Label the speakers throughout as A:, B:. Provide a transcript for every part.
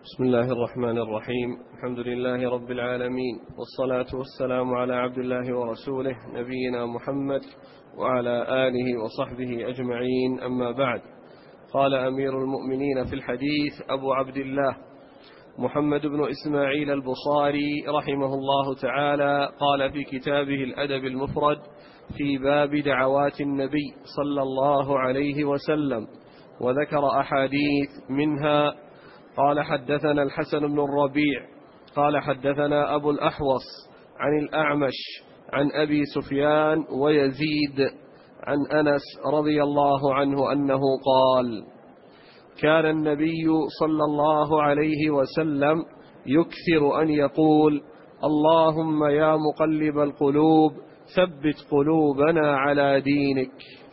A: بسم الله الرحمن الرحيم. الحمد لله رب العالمين، والصلاة والسلام على عبد الله ورسوله نبينا محمد وعلى آله وصحبه أجمعين، أما بعد. قال أمير المؤمنين في الحديث أبو عبد الله محمد بن إسماعيل البصاري رحمه الله تعالى، قال في كتابه الأدب المفرد في باب دعوات النبي صلى الله عليه وسلم، وذكر أحاديث منها: قال حدثنا الحسن بن الربيع قال حدثنا أبو الأحوص عن الأعمش عن أبي سفيان ويزيد عن أنس رضي الله عنه أنه قال: كان النبي صلى الله عليه وسلم يكثر أن يقول: اللهم يا مقلب القلوب ثبت قلوبنا على دينك.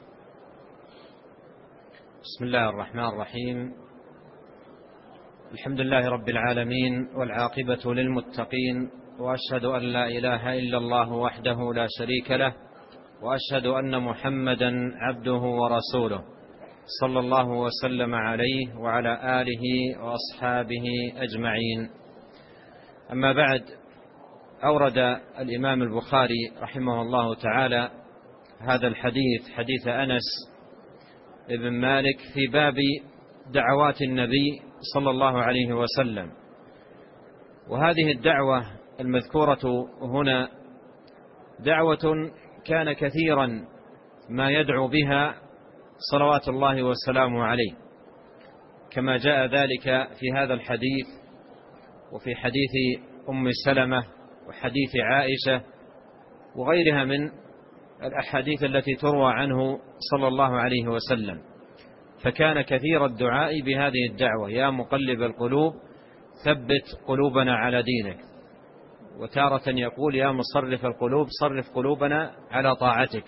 B: بسم الله الرحمن الرحيم. الحمد لله رب العالمين، والعاقبة للمتقين، وأشهد أن لا إله إلا الله وحده لا شريك له، وأشهد أن محمدا عبده ورسوله صلى الله وسلم عليه وعلى آله وأصحابه أجمعين. أما بعد، أورد الإمام البخاري رحمه الله تعالى هذا الحديث، حديث أنس بن مالك، في باب دعوات النبي صلى الله عليه وسلم. وهذه الدعوة المذكورة هنا دعوة كان كثيرا ما يدعو بها صلوات الله والسلام عليه، كما جاء ذلك في هذا الحديث وفي حديث أم سلمة وحديث عائشة وغيرها من الأحاديث التي تروى عنه صلى الله عليه وسلم. فكان كثير الدعاء بهذه الدعوة: يا مقلب القلوب ثبت قلوبنا على دينك. وتارة يقول: يا مصرف القلوب صرف قلوبنا على طاعتك.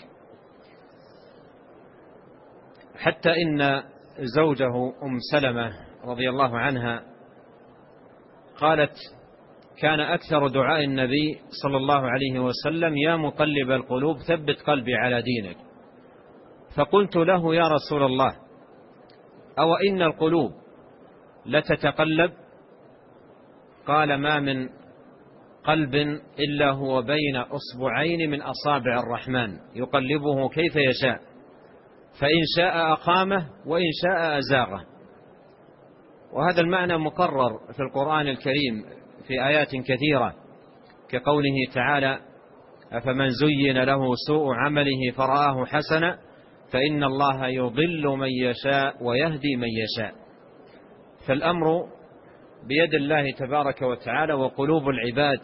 B: حتى إن زوجه أم سلمة رضي الله عنها قالت: كان أكثر دعاء النبي صلى الله عليه وسلم: يا مقلب القلوب ثبت قلبي على دينك. فقلت له: يا رسول الله، أو إن القلوب لتتقلب؟ قال: ما من قلب إلا هو بين أصبعين من أصابع الرحمن يقلبه كيف يشاء، فإن شاء أقامه وإن شاء أزاغه. وهذا المعنى مقرر في القرآن الكريم في آيات كثيرة، كقوله تعالى: أفمن زين له سوء عمله فرآه حسنا فإن الله يضل من يشاء ويهدي من يشاء. فالأمر بيد الله تبارك وتعالى، وقلوب العباد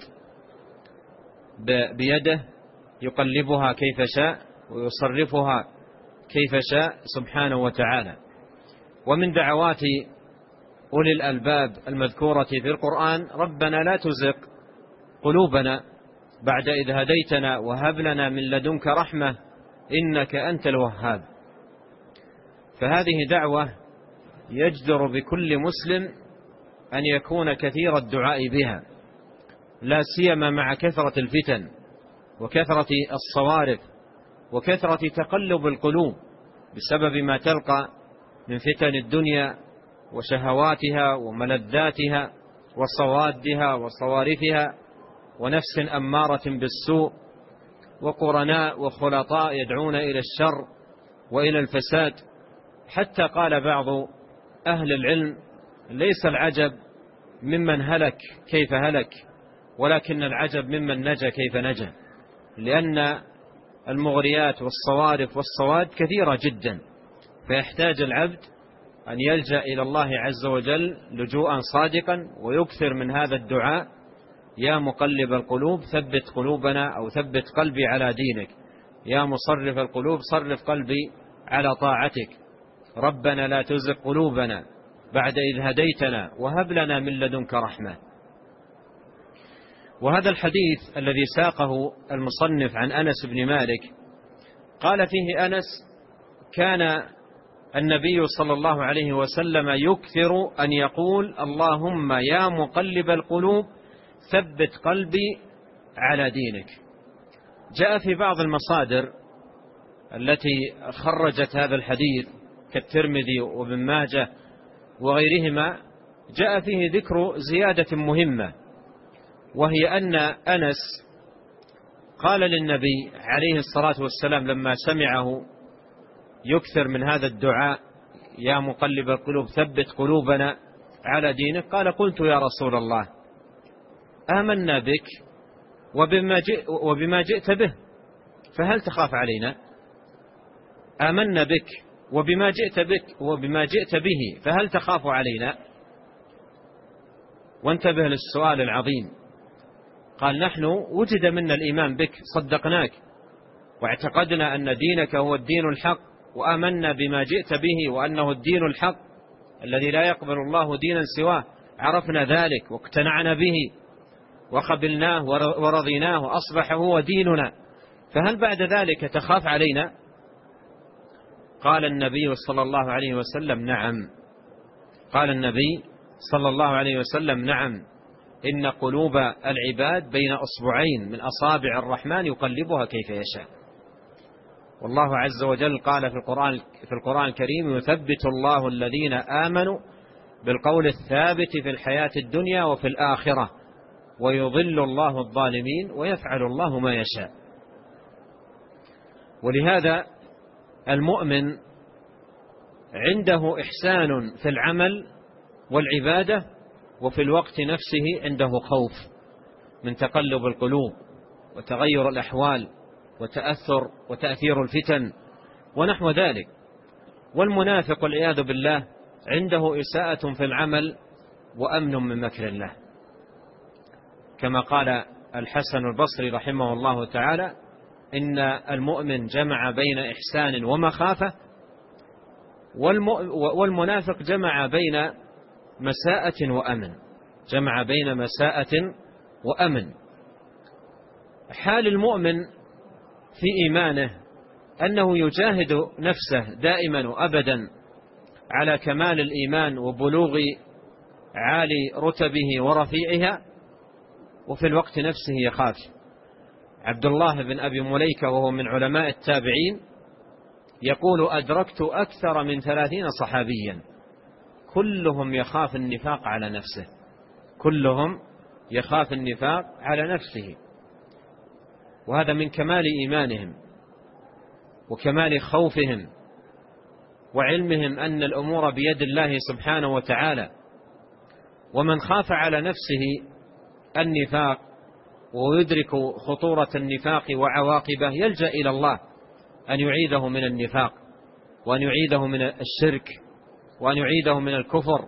B: بيده، يقلبها كيف شاء ويصرفها كيف شاء سبحانه وتعالى. ومن دعوات أولي الألباب المذكورة في القرآن: ربنا لا تزغ قلوبنا بعد إذ هديتنا وهب لنا من لدنك رحمة إنك أنت الوهاب. فهذه دعوة يجدر بكل مسلم أن يكون كثير الدعاء بها، لا سيما مع كثرة الفتن وكثرة الصوارف وكثرة تقلب القلوب بسبب ما تلقى من فتن الدنيا وشهواتها وملذاتها وصوادها وصوارفها، ونفس أمارة بالسوء، وقرناء وخلطاء يدعون إلى الشر وإلى الفساد. حتى قال بعض أهل العلم: ليس العجب ممن هلك كيف هلك، ولكن العجب ممن نجا كيف نجا، لأن المغريات والصوارف والصواد كثيرة جدا، فيحتاج العبد أن يلجأ إلى الله عز وجل لجوءا صادقا، ويكثر من هذا الدعاء: يا مقلب القلوب ثبت قلوبنا، أو ثبت قلبي على دينك. يا مصرف القلوب صرف قلبي على طاعتك. ربنا لا تزغ قلوبنا بعد إذ هديتنا وهب لنا من لدنك رحمة. وهذا الحديث الذي ساقه المصنف عن أنس بن مالك، قال فيه أنس: كان النبي صلى الله عليه وسلم يكثر أن يقول: اللهم يا مقلب القلوب ثبت قلبي على دينك. جاء في بعض المصادر التي خرجت هذا الحديث كالترمذي وابن ماجه وغيرهما جاء فيه ذكر زيادة مهمة، وهي أن أنس قال للنبي عليه الصلاة والسلام لما سمعه يكثر من هذا الدعاء: يا مقلب القلوب ثبت قلوبنا على دينك، قال: قلت يا رسول الله آمنا بك وبما جئت به، فهل تخاف علينا؟ آمنا بك وبما جئت به، فهل تخاف علينا؟ وانتبه للسؤال العظيم. قال: نحن وجد منا الإيمان بك، صدقناك واعتقدنا أن دينك هو الدين الحق، وآمنا بما جئت به وأنه الدين الحق الذي لا يقبل الله دينا سواه، عرفنا ذلك واقتنعنا به وقبلناه ورضيناه وأصبح هو ديننا، فهل بعد ذلك تخاف علينا؟ قال النبي صلى الله عليه وسلم: نعم. قال النبي صلى الله عليه وسلم: نعم، إن قلوب العباد بين أصبعين من أصابع الرحمن يقلبها كيف يشاء. والله عز وجل قال في القرآن الكريم: يثبت الله الذين آمنوا بالقول الثابت في الحياة الدنيا وفي الآخرة ويضل الله الظالمين ويفعل الله ما يشاء. ولهذا المؤمن عنده إحسان في العمل والعبادة، وفي الوقت نفسه عنده خوف من تقلب القلوب وتغير الأحوال وتأثير الفتن ونحو ذلك. والمنافق والعياذ بالله عنده إساءة في العمل وأمن من مكر الله، كما قال الحسن البصري رحمه الله تعالى: إن المؤمن جمع بين إحسان ومخافة، والمنافق جمع بين مساءة وأمن. جمع بين مساءة وأمن. حال المؤمن في إيمانه أنه يجاهد نفسه دائما وأبدا على كمال الإيمان وبلوغ عالي رتبه ورفيعها، وفي الوقت نفسه يخاف. عبد الله بن أبي مليكة وهو من علماء التابعين يقول: أدركت أكثر من 30 صحابيا كلهم يخاف النفاق على نفسه، كلهم يخاف النفاق على نفسه. وهذا من كمال إيمانهم وكمال خوفهم وعلمهم أن الأمور بيد الله سبحانه وتعالى. ومن خاف على نفسه النفاق ويدرك خطورة النفاق وعواقبه يلجأ إلى الله أن يعيده من النفاق، وأن يعيده من الشرك، وأن يعيده من الكفر.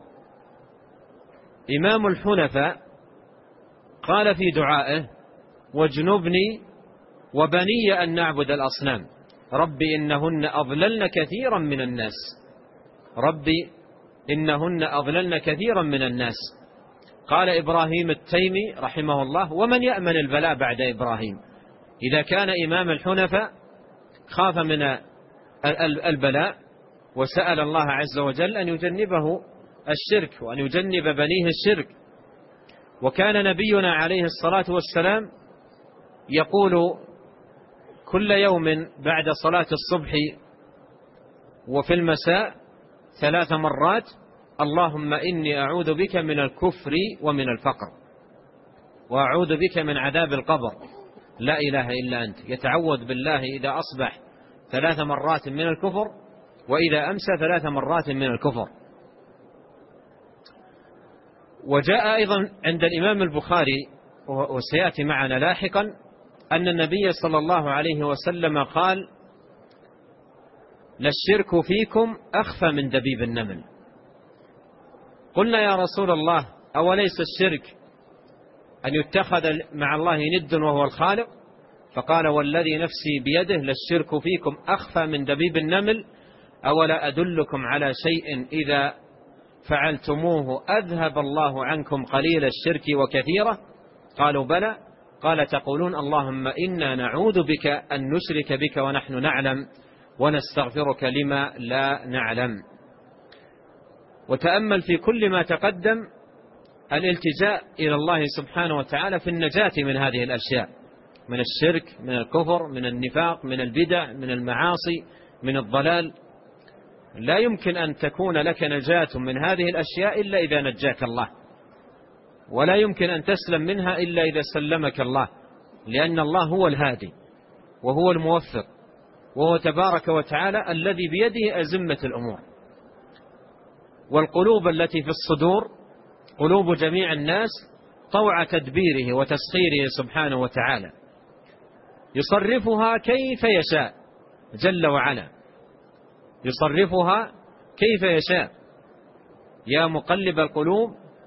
B: إمام الحنفاء قال في دعائه: واجنبني وبني أن نعبد الأصنام، ربي إنهن أضللن كثيرا من الناس، ربي إنهن أضللن كثيرا من الناس. قال إبراهيم التيمي رحمه الله: ومن يأمن البلاء بعد إبراهيم؟ إذا كان إمام الحنفاء خاف من البلاء وسأل الله عز وجل أن يجنبه الشرك وأن يجنب بنيه الشرك. وكان نبينا عليه الصلاة والسلام يقول كل يوم بعد صلاة الصبح وفي المساء 3 مرات: اللهم إني أعوذ بك من الكفر ومن الفقر، وأعوذ بك من عذاب القبر، لا إله إلا أنت. يتعوذ بالله إذا أصبح 3 مرات من الكفر، وإذا أمسى 3 مرات من الكفر. وجاء أيضا عند الإمام البخاري وسيأتي معنا لاحقا أن النبي صلى الله عليه وسلم قال: للشرك فيكم أخفى من دبيب النمل. قلنا يا رسول الله: أوليس الشرك أن يتخذ مع الله ند وهو الخالق؟ فقال: والذي نفسي بيده للشرك فيكم أخفى من دبيب النمل، أولا أدلكم على شيء إذا فعلتموه أذهب الله عنكم قليل الشرك وكثيرة؟ قالوا: بلى. قال: تقولون اللهم إنا نعوذ بك أن نشرك بك ونحن نعلم، ونستغفرك لما لا نعلم. وتأمل في كل ما تقدم الالتجاء إلى الله سبحانه وتعالى في النجاة من هذه الأشياء، من الشرك، من الكفر، من النفاق، من البدع، من المعاصي، من الضلال. لا يمكن أن تكون لك نجاة من هذه الأشياء إلا إذا نجاك الله، ولا يمكن أن تسلم منها إلا إذا سلمك الله، لأن الله هو الهادي وهو الموفق، وهو تبارك وتعالى الذي بيده أزمة الأمور. والقلوب التي في الصدور قلوب جميع الناس طوع تدبيره وتسخيره سبحانه وتعالى، يصرفها كيف يشاء جل وعلا، يصرفها كيف يشاء. يا مقلب القلوب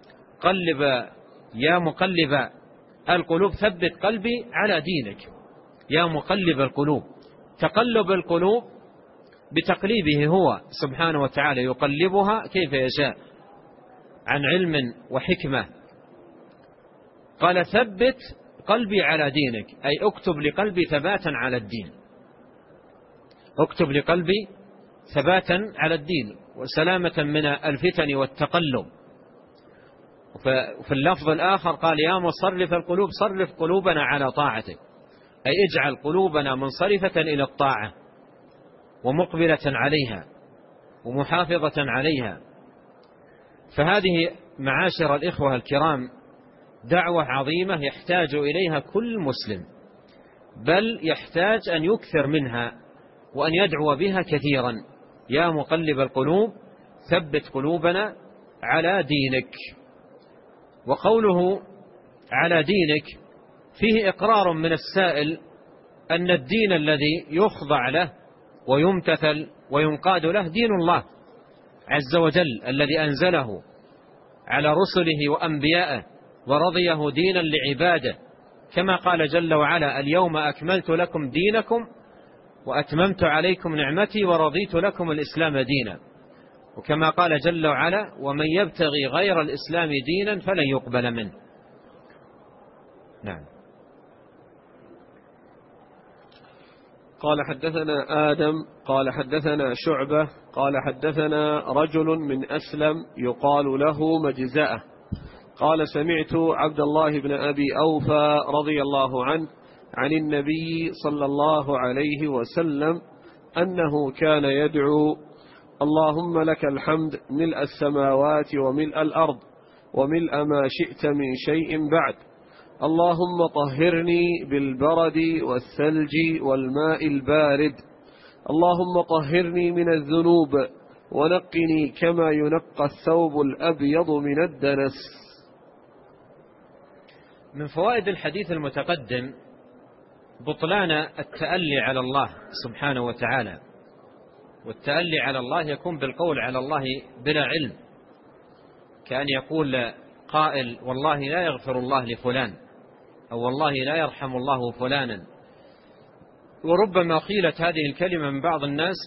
B: يا مقلب القلوب ثبت قلبي على دينك. يا مقلب القلوب، تقلب القلوب بتقليبه هو سبحانه وتعالى، يقلبها كيف يشاء عن علم وحكمة. قال ثبت قلبي على دينك، أي اكتب لقلبي ثباتا على الدين، اكتب لقلبي ثباتا على الدين وسلامة من الفتن والتقلب. وفي اللفظ الآخر قال يا مصرف القلوب صرف قلوبنا على طاعتك، أي اجعل قلوبنا منصرفة إلى الطاعة ومقبلة عليها ومحافظة عليها. فهذه معاشر الإخوة الكرام دعوة عظيمة يحتاج إليها كل مسلم، بل يحتاج أن يكثر منها وأن يدعو بها كثيرا. يا مقلب القلوب ثبت قلوبنا على دينك. وقوله على دينك فيه إقرار من السائل أن الدين الذي يخضع له ويمتثل وينقاد له دين الله عز وجل الذي أنزله على رسله وأنبيائه ورضيه دينا لعباده، كما قال جل وعلا اليوم أكملت لكم دينكم وأتممت عليكم نعمتي ورضيت لكم الإسلام دينا، وكما قال جل وعلا ومن يبتغي غير الإسلام دينا فلن يقبل منه. نعم.
A: قال حدثنا آدم قال حدثنا شعبة قال حدثنا رجل من أسلم يقال له مجزأة قال سمعت عبد الله بن أبي أوفى رضي الله عنه عن النبي صلى الله عليه وسلم أنه كان يدعو اللهم لك الحمد ملء السماوات وملء الأرض وملء ما شئت من شيء بعد، اللهم طهرني بالبرد والثلج والماء البارد، اللهم طهرني من الذنوب ونقني كما ينقى الثوب الأبيض من الدنس.
B: من فوائد الحديث المتقدم بطلان التألي على الله سبحانه وتعالى، والتألي على الله يكون بالقول على الله بلا علم، كأن يقول قائل والله لا يغفر الله لفلان، أو والله لا يرحم الله فلانا. وربما قيلت هذه الكلمة من بعض الناس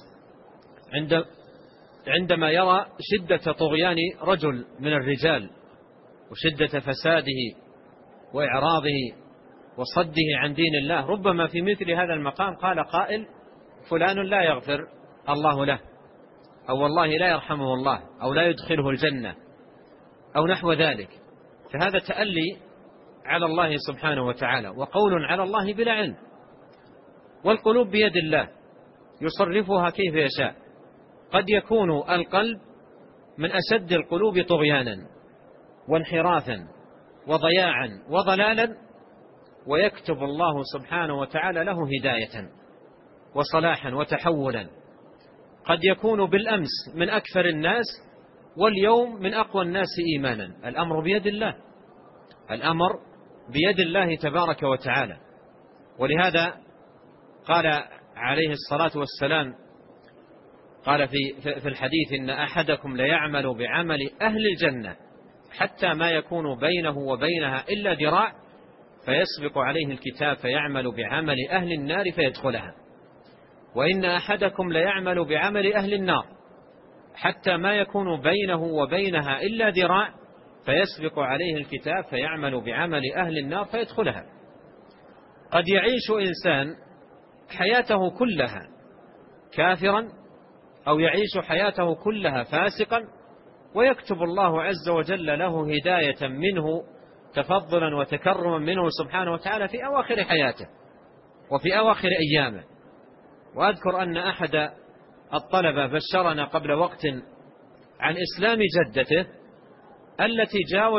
B: عندما يرى شدة طغيان رجل من الرجال وشدة فساده وإعراضه وصده عن دين الله، ربما في مثل هذا المقام قال قائل فلان لا يغفر الله له، أو والله لا يرحمه الله، أو لا يدخله الجنة، أو نحو ذلك. فهذا تألي على الله سبحانه وتعالى وقول على الله بلا علم. والقلوب بيد الله يصرفها كيف يشاء. قد يكون القلب من أشد القلوب طغيانا وانحرافا وضياعا وضلالا، ويكتب الله سبحانه وتعالى له هداية وصلاحا وتحولا. قد يكون بالأمس من أكثر الناس واليوم من أقوى الناس إيمانا. الأمر بيد الله، الأمر بيد الله تبارك وتعالى. ولهذا قال عليه الصلاة والسلام قال في الحديث إن أحدكم ليعمل بعمل أهل الجنة حتى ما يكون بينه وبينها إلا ذراع فيسبق عليه الكتاب فيعمل بعمل أهل النار فيدخلها، وإن أحدكم ليعمل بعمل أهل النار حتى ما يكون بينه وبينها إلا ذراع فيسبق عليه الكتاب فيعمل بعمل أهل النار فيدخلها. قد يعيش إنسان حياته كلها كافرا أو يعيش حياته كلها فاسقا، ويكتب الله عز وجل له هداية منه تفضلا وتكرما منه سبحانه وتعالى في أواخر حياته وفي أواخر أيامه. وأذكر أن أحد الطلبة بشرنا قبل وقت عن إسلام جدته التي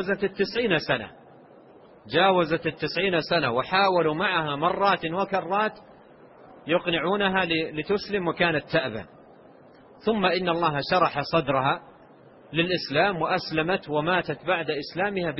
B: جاوزت 90 سنة، وحاولوا معها مرات وكرات يقنعونها لتسلم وكانت تأبى، ثم إن الله شرح صدرها للإسلام وأسلمت وماتت بعد إسلامها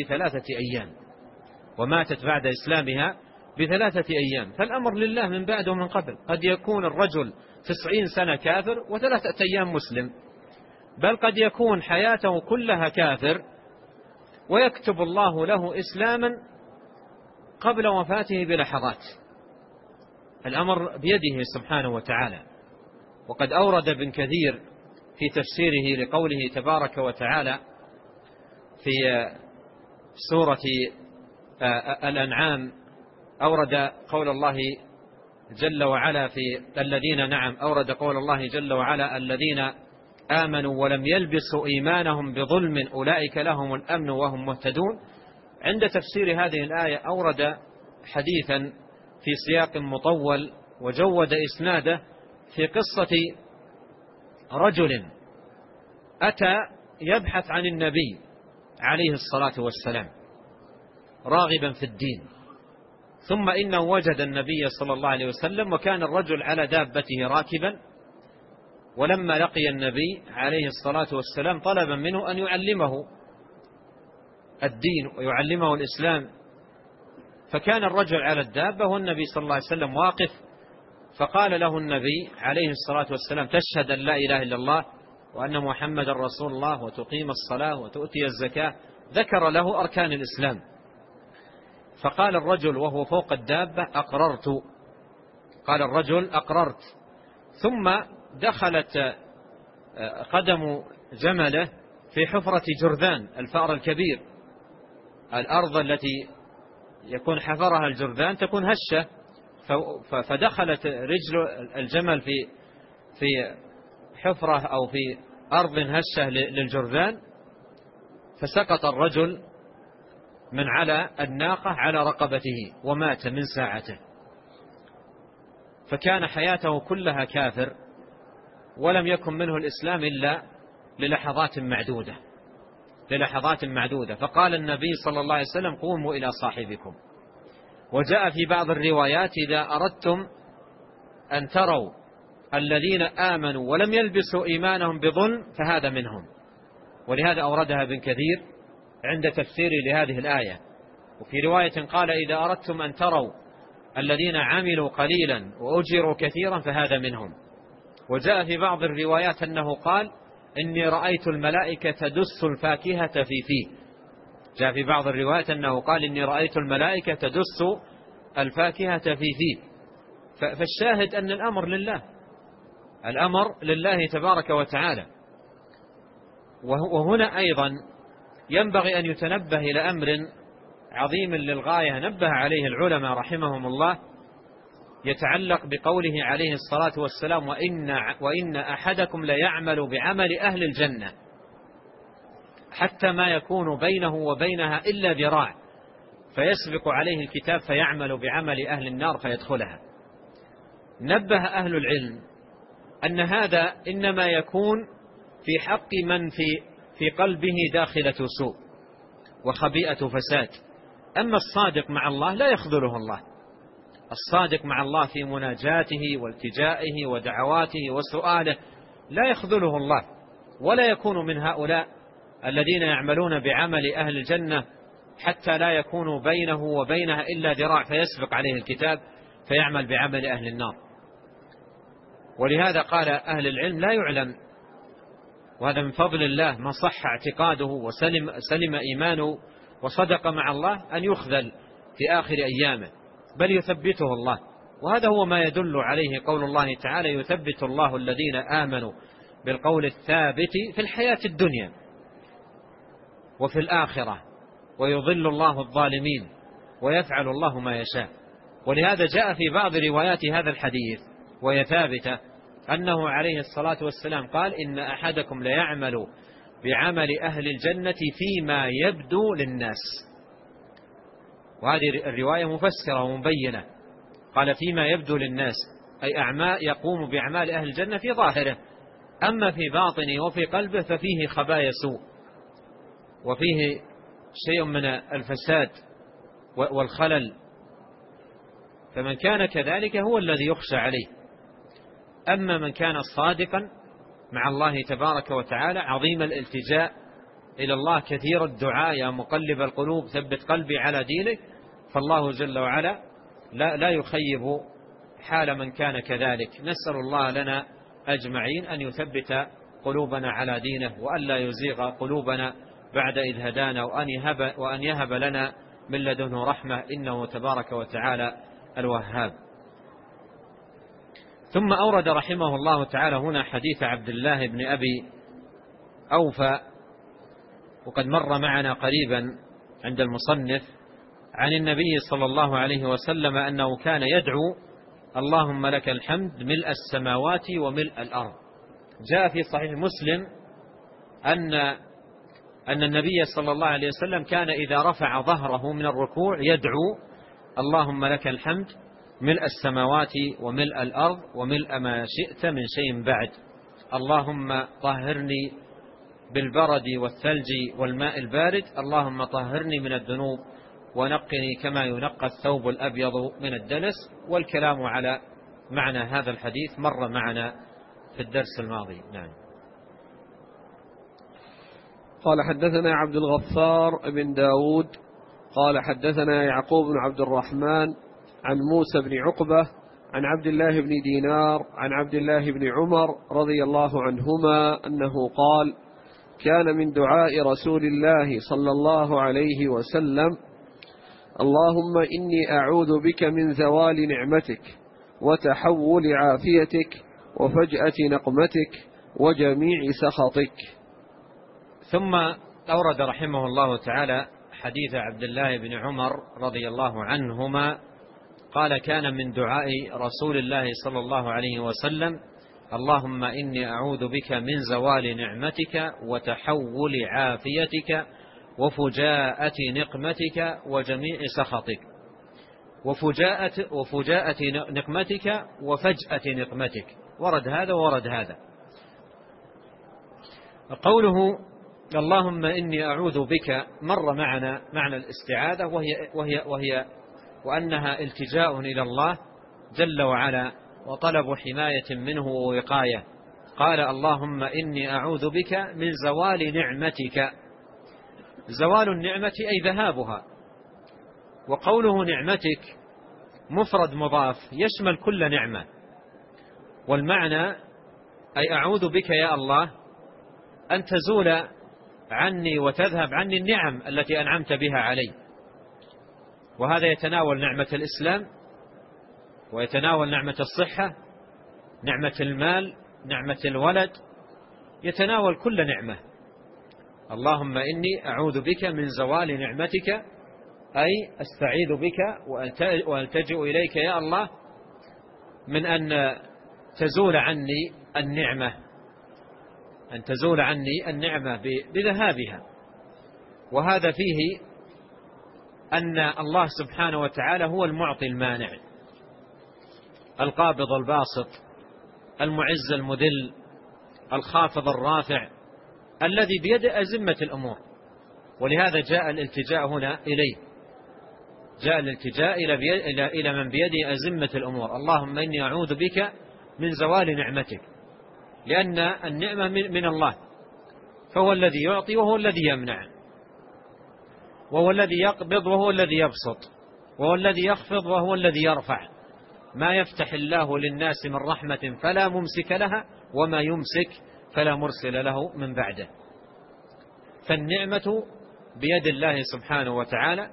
B: ب3 أيام. فالأمر لله من بعد ومن قبل. قد يكون الرجل 90 سنة كافر و3 أيام مسلم، بل قد يكون حياته كلها كافر ويكتب الله له إسلاما قبل وفاته بلحظات. الأمر بيده سبحانه وتعالى. وقد أورد ابن كثير في تفسيره لقوله تبارك وتعالى في سورة الأنعام، أورد قول الله جل وعلا في الذين أورد قول الله جل وعلا الذين آمنوا ولم يلبسوا إيمانهم بظلم أولئك لهم الأمن وهم مهتدون. عند تفسير هذه الآية أورد حديثا في سياق مطول وجود إسناده في قصة رجل أتى يبحث عن النبي عليه الصلاة والسلام راغبا في الدين، ثم إنه وجد النبي صلى الله عليه وسلم، وكان الرجل على دابته راكبا، ولما لقي النبي عليه الصلاة والسلام طلب منه أن يعلمه الدين ويعلمه الإسلام، فكان الرجل على الدابة والنبي صلى الله عليه وسلم واقف، فقال له النبي عليه الصلاة والسلام تشهد أن لا إله إلا الله وأن محمد رسول الله وتقيم الصلاة وتؤتي الزكاة، ذكر له أركان الإسلام. فقال الرجل وهو فوق الدابة أقررت. ثم دخلت قدم جمله في حفرة جرذان الفأر الكبير. الأرض التي يكون حفرها الجرذان تكون هشة، فدخلت رجل الجمل في حفرة أو في أرض هشة للجرذان، فسقط الرجل من على الناقة على رقبته ومات من ساعته. فكان حياته كلها كافر، ولم يكن منه الإسلام إلا للحظات معدودة. فقال النبي صلى الله عليه وسلم قوموا إلى صاحبكم. وجاء في بعض الروايات إذا أردتم أن تروا الذين آمنوا ولم يلبسوا إيمانهم بظلم فهذا منهم. ولهذا أوردها ابن كثير عند تفسير لهذه الآية. وفي رواية قال إذا أردتم أن تروا الذين عملوا قليلا وأجروا كثيرا فهذا منهم. وجاء في بعض الروايات أنه قال إني رأيت الملائكة تدس الفاكهة في فيه. جاء في بعض الروايات أنه قال إني رأيت الملائكة تدس الفاكهة في فيه. فالشاهد أن الأمر لله تبارك وتعالى. وهنا أيضا ينبغي أن يتنبه إلى أمر عظيم للغاية نبه عليه العلماء رحمهم الله، يتعلق بقوله عليه الصلاة والسلام وإن أحدكم ليعمل بعمل أهل الجنة حتى ما يكون بينه وبينها إلا ذراع فيسبق عليه الكتاب فيعمل بعمل أهل النار فيدخلها. نبه أهل العلم أن هذا إنما يكون في حق من في قلبه داخلة سوء وخبيئة فساد. أما الصادق مع الله لا يخذله الله. الصادق مع الله في مناجاته والتجائه ودعواته وسؤاله لا يخذله الله، ولا يكون من هؤلاء الذين يعملون بعمل أهل الجنة حتى لا يكون بينه وبينها إلا ذراع فيسبق عليه الكتاب فيعمل بعمل أهل النار. ولهذا قال أهل العلم لا يعلم، وهذا من فضل الله، ما صح اعتقاده وسلم إيمانه وصدق مع الله أن يخذل في آخر أيامه، بل يثبته الله. وهذا هو ما يدل عليه قول الله تعالى يثبت الله الذين آمنوا بالقول الثابت في الحياة الدنيا وفي الآخرة ويضل الله الظالمين ويفعل الله ما يشاء. ولهذا جاء في بعض روايات هذا الحديث وهي ثابتة أنه عليه الصلاة والسلام قال إن أحدكم ليعمل بعمل أهل الجنة فيما يبدو للناس. وهذه الرواية مفسرة ومبينة، قال فيما يبدو للناس أي أعمال يقوم بأعمال أهل الجنة في ظاهره أما في باطنه وفي قلبه ففيه خبايا سوء، وفيه شيء من الفساد والخلل، فمن كان كذلك هو الذي يخشى عليه. أما من كان صادقا مع الله تبارك وتعالى عظيم الالتجاء إلى الله كثير الدعاء يا مقلب القلوب ثبت قلبي على دينك، فالله جل وعلا لا يخيب حال من كان كذلك. نسأل الله لنا أجمعين أن يثبت قلوبنا على دينه، وأن لا يزيغ قلوبنا بعد إذ هدانا، وأن يهب لنا من لدنه رحمة، إنه تبارك وتعالى الوهاب. ثم أورد رحمه الله تعالى هنا حديث عبد الله بن أبي أوفى، وقد مر معنا قريبا عند المصنف عن النبي صلى الله عليه وسلم أنه كان يدعو اللهم لك الحمد ملء السماوات وملء الأرض. جاء في صحيح مسلم أن النبي صلى الله عليه وسلم كان إذا رفع ظهره من الركوع يدعو اللهم لك الحمد ملء السماوات وملء الأرض وملء ما شئت من شيء بعد، اللهم طهرني بالبرد والثلج والماء البارد، اللهم طهرني من الذنوب ونقني كما ينقى الثوب الأبيض من الدنس. والكلام على معنى هذا الحديث مر معنا في الدرس الماضي. نعم.
A: قال حدثنا عبد الغفار بن داود قال حدثنا يعقوب بن عبد الرحمن عن موسى بن عقبة عن عبد الله بن دينار عن عبد الله بن عمر رضي الله عنهما أنه قال: كان من دعاء رسول الله صلى الله عليه وسلم: اللهم إني أعوذ بك من زوال نعمتك وتحول عافيتك وفجأة نقمتك وجميع سخطك.
B: ثم أورد رحمه الله تعالى حديث عبد الله بن عمر رضي الله عنهما قال: كان من دعاء رسول الله صلى الله عليه وسلم: اللهم إني أعوذ بك من زوال نعمتك وتحول عافيتك وفجاءة نقمتك وجميع سخطك. وفجاءة نقمتك وفجأة نقمتك، ورد هذا وورد هذا. قوله اللهم إني أعوذ بك مر معنا معنى الاستعاذة، وأنها التجاء إلى الله جل وعلا وطلب حماية منه ووقاية. قال: اللهم إني أعوذ بك من زوال نعمتك. زوال النعمة أي ذهابها، وقوله نعمتك مفرد مضاف يشمل كل نعمة، والمعنى أي أعوذ بك يا الله أن تزول عني وتذهب عني النعم التي أنعمت بها علي. وهذا يتناول نعمة الإسلام، ويتناول نعمة الصحة، نعمة المال، نعمة الولد، يتناول كل نعمة. اللهم إني أعوذ بك من زوال نعمتك أي أستعيذ بك وألتجئ إليك يا الله من أن تزول عني النعمة، أن تزول عني النعمة بذهابها. وهذا فيه أن الله سبحانه وتعالى هو المعطي المانع، القابض الباسط، المعز المذل، الخافض الرافع، الذي بيده أزمة الأمور. ولهذا جاء الالتجاء هنا إليه، جاء الالتجاء إلى من بيده أزمة الأمور. اللهم إني أعوذ بك من زوال نعمتك، لأن النعمة من الله، فهو الذي يعطي وهو الذي يمنع، وهو الذي يقبض وهو الذي يبسط، وهو الذي يخفض وهو الذي يرفع. ما يفتح الله للناس من رحمة فلا ممسك لها، وما يمسك فلا مرسل له من بعده. فالنعمة بيد الله سبحانه وتعالى،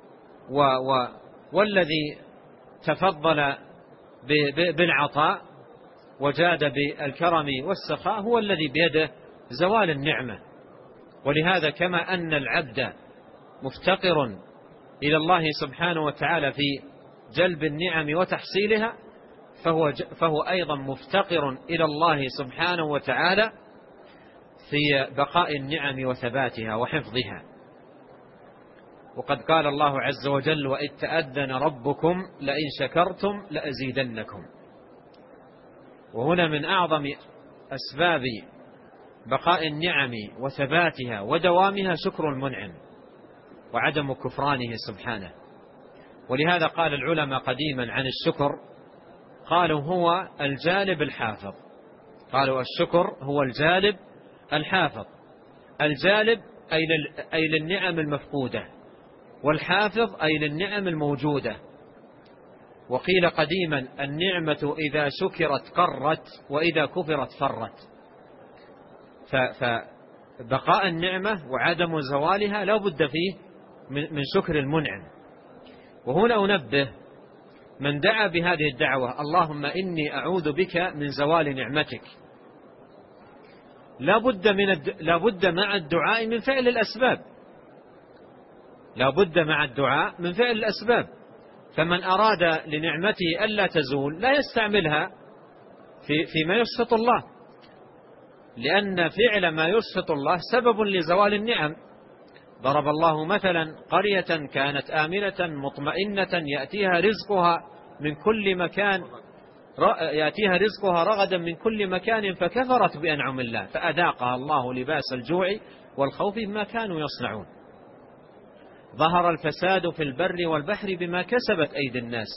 B: والذي تفضل بالعطاء وجاد بالكرم والسخاء هو الذي بيده زوال النعمة. ولهذا كما أن العبد مفتقر إلى الله سبحانه وتعالى في جلب النعم وتحصيلها، فهو أيضا مفتقر إلى الله سبحانه وتعالى في بقاء النعم وثباتها وحفظها. وقد قال الله عز وجل: وإذ تأذن ربكم لئن شكرتم لأزيدنكم. وهنا من أعظم أسباب بقاء النعم وثباتها ودوامها شكر المنعم وعدم كفرانه سبحانه. ولهذا قال العلماء قديما عن الشكر، قالوا هو الجالب الحافظ. قالوا الشكر هو الجالب الحافظ. الجالب أي للنعم المفقودة، والحافظ أي للنعم الموجودة. وقيل قديما النعمة إذا شكرت قرت وإذا كفرت فرت. فبقاء النعمة وعدم زوالها لا بد فيه من شكر المنعم. وهنا أنبه من دعا بهذه الدعوة اللهم إني أعوذ بك من زوال نعمتك، لا بد مع الدعاء من فعل الأسباب، لا بد مع الدعاء من فعل الأسباب. فمن أراد لنعمته ألا تزول لا يستعملها فيما يسخط الله، لأن فعل ما يسخط الله سبب لزوال النعم. ضرب الله مثلا قرية كانت آمنة مطمئنة يأتيها رزقها رغدا من كل مكان فكفرت بأنعم الله فأذاقها الله لباس الجوع والخوف بما كانوا يصنعون. ظهر الفساد في البر والبحر بما كسبت أيدي الناس.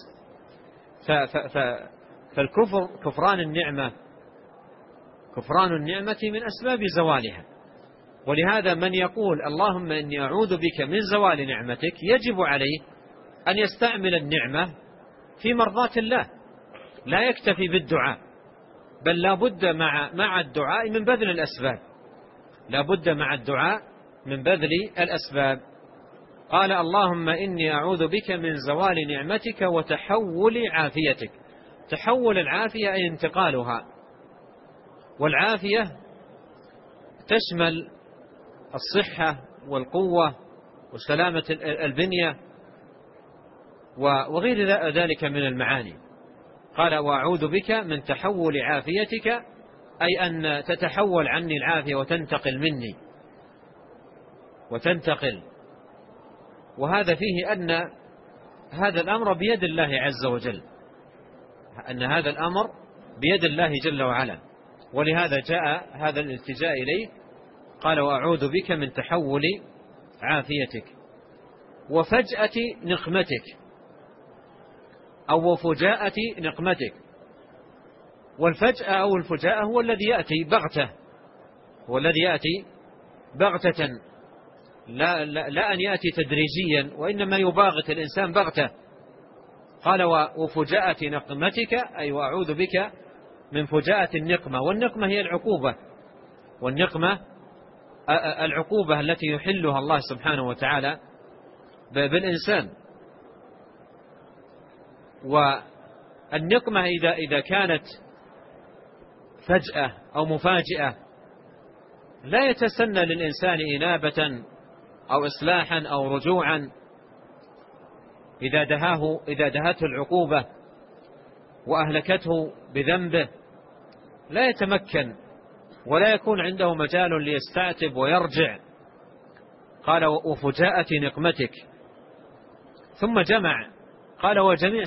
B: فالكفر كفران النعمة من أسباب زوالها. ولهذا من يقول اللهم إني أعوذ بك من زوال نعمتك يجب عليه أن يستعمل النعمة في مرضاة الله، لا يكتفي بالدعاء، بل لا بد مع الدعاء من بذل الأسباب، لا بد مع الدعاء من بذل الأسباب. قال اللهم إني أعوذ بك من زوال نعمتك وتحول عافيتك. تحول العافية أي انتقالها، والعافية تشمل الصحة والقوة وسلامة البنية وغير ذلك من المعاني. قال وأعوذ بك من تحول عافيتك، أي أن تتحول عني العافية وتنتقل مني وتنتقل. وهذا فيه أن هذا الأمر بيد الله عز وجل، أن هذا الأمر بيد الله جل وعلا. ولهذا جاء هذا الالتجاء إليه، قال وأعوذ بك من تحول عافيتك وفجأة نقمتك أو وفجاءة نقمتك. والفجأة أو الفجاءة هو الذي يأتي بغتة، هو الذي يأتي بغتة، لا أن يأتي تدريجيا، وإنما يباغت الإنسان بغتة. قال وفجاءة نقمتك، أي وأعوذ بك من فجاءة النقمة. والنقمة هي العقوبة، والنقمة العقوبة التي يحلها الله سبحانه وتعالى بالإنسان. والنقمة إذا كانت فجأة أو مفاجئة لا يتسنى للإنسان إنابة أو إصلاحا أو رجوعا. إذا دهته العقوبة وأهلكته بذنبه لا يتمكن ولا يكون عنده مجال ليستعتب ويرجع. قال وفجاءة نقمتك، ثم جمع قال وجميع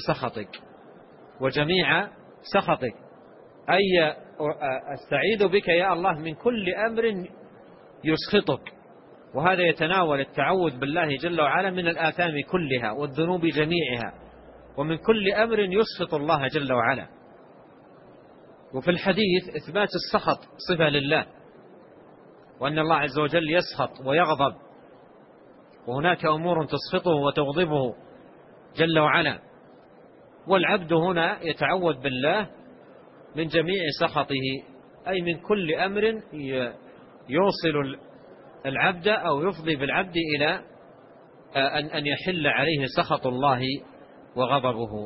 B: سخطك، أي أستعيذ بك يا الله من كل أمر يسخطك. وهذا يتناول التعوذ بالله جل وعلا من الآثام كلها والذنوب جميعها ومن كل أمر يسخط الله جل وعلا. وفي الحديث إثبات السخط صفة لله، وأن الله عز وجل يسخط ويغضب، وهناك أمور تسخطه وتغضبه جل وعلا. والعبد هنا يتعوذ بالله من جميع سخطه، أي من كل أمر يوصل العبد أو يفضي بالعبد إلى أن يحل عليه سخط الله وغضبه.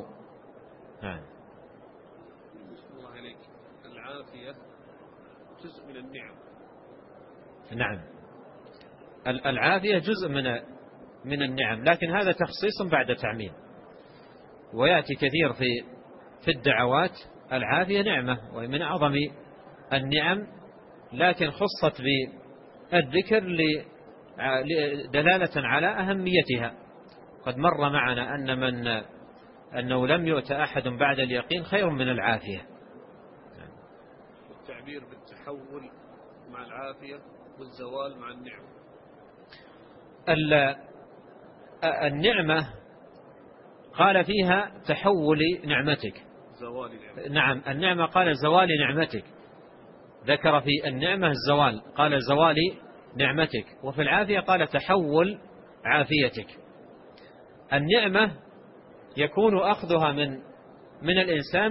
A: الله عليك. العافية جزء من النعم.
B: نعم، العافية جزء من النعم، لكن هذا تخصيص بعد تعميم. ويأتي كثير في الدعوات العافية نعمة ومن أعظم النعم، لكن خصت بالذكر دلالة على أهميتها. قد مر معنا أنه لم يؤت أحد بعد اليقين خير من العافية.
A: والتعبير بالتحول التحول مع العافية والزوال مع النعمة؟
B: النعمة قال فيها تحول نعمتك،
A: زوال نعمتك.
B: نعم النعمة قال زوال نعمتك، ذكر في النعمة الزوال قال زوال نعمتك، وفي العافية قال تحول عافيتك. النعمة يكون أخذها من الإنسان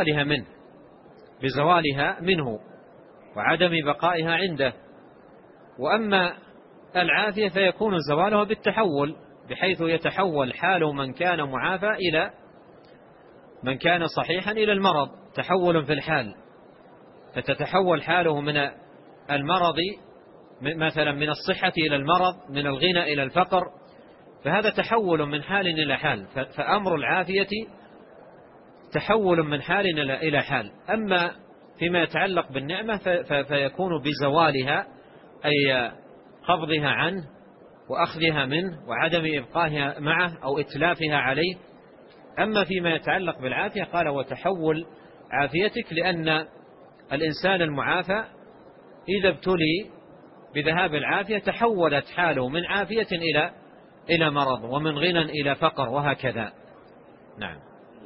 B: بزوالها منه وعدم بقائها عنده، وأما العافية فيكون زوالها بالتحول، بحيث يتحول حال من كان معافى إلى من كان صحيحا إلى المرض، تحول في الحال، فتتحول حاله من المرض مثلا من الصحة إلى المرض، من الغنى إلى الفقر، فهذا تحول من حال إلى حال. فأمر العافية تحول من حال إلى حال. أما فيما يتعلق بالنعمة فيكون بزوالها، أي قبضها عنه وأخذها منه وعدم إبقائها معه أو إتلافها عليه. أما فيما يتعلق بالعافية قال وتحول عافيتك، لأن الإنسان المعافى إذا ابتلي بذهاب العافية تحولت حاله من عافية إلى مرض، ومن غنى إلى فقر، وهكذا. نعم.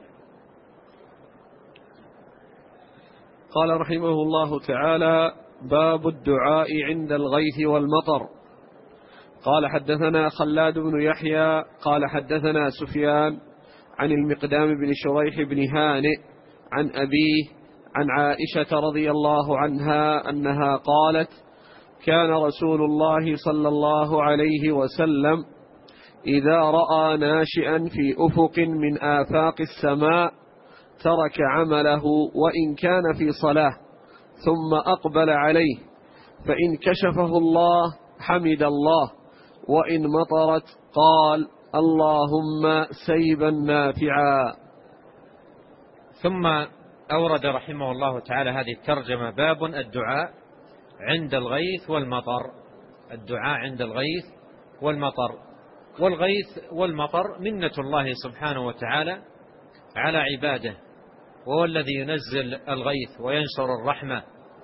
A: قال رحمه الله تعالى: باب الدعاء عند الغيث والمطر. قال حدثنا خلاد بن يحيى قال حدثنا سفيان عن المقدام بن شريح بن هانئ عن أبيه عن عائشة رضي الله عنها أنها قالت: كان رسول الله صلى الله عليه وسلم إذا رأى ناشئا في أفق من آفاق السماء ترك عمله وإن كان في صلاة ثم أقبل عليه، فإن كشفه الله حمد الله، وإن مطرت قال: اللهم سيبا نافعا.
B: ثم أورد رحمه الله تعالى هذه الترجمة: باب الدعاء عند الغيث والمطر. الدعاء عند الغيث والمطر. والغيث والمطر منة الله سبحانه وتعالى على عباده، وهو الذي ينزل الغيث وينشر الرحمة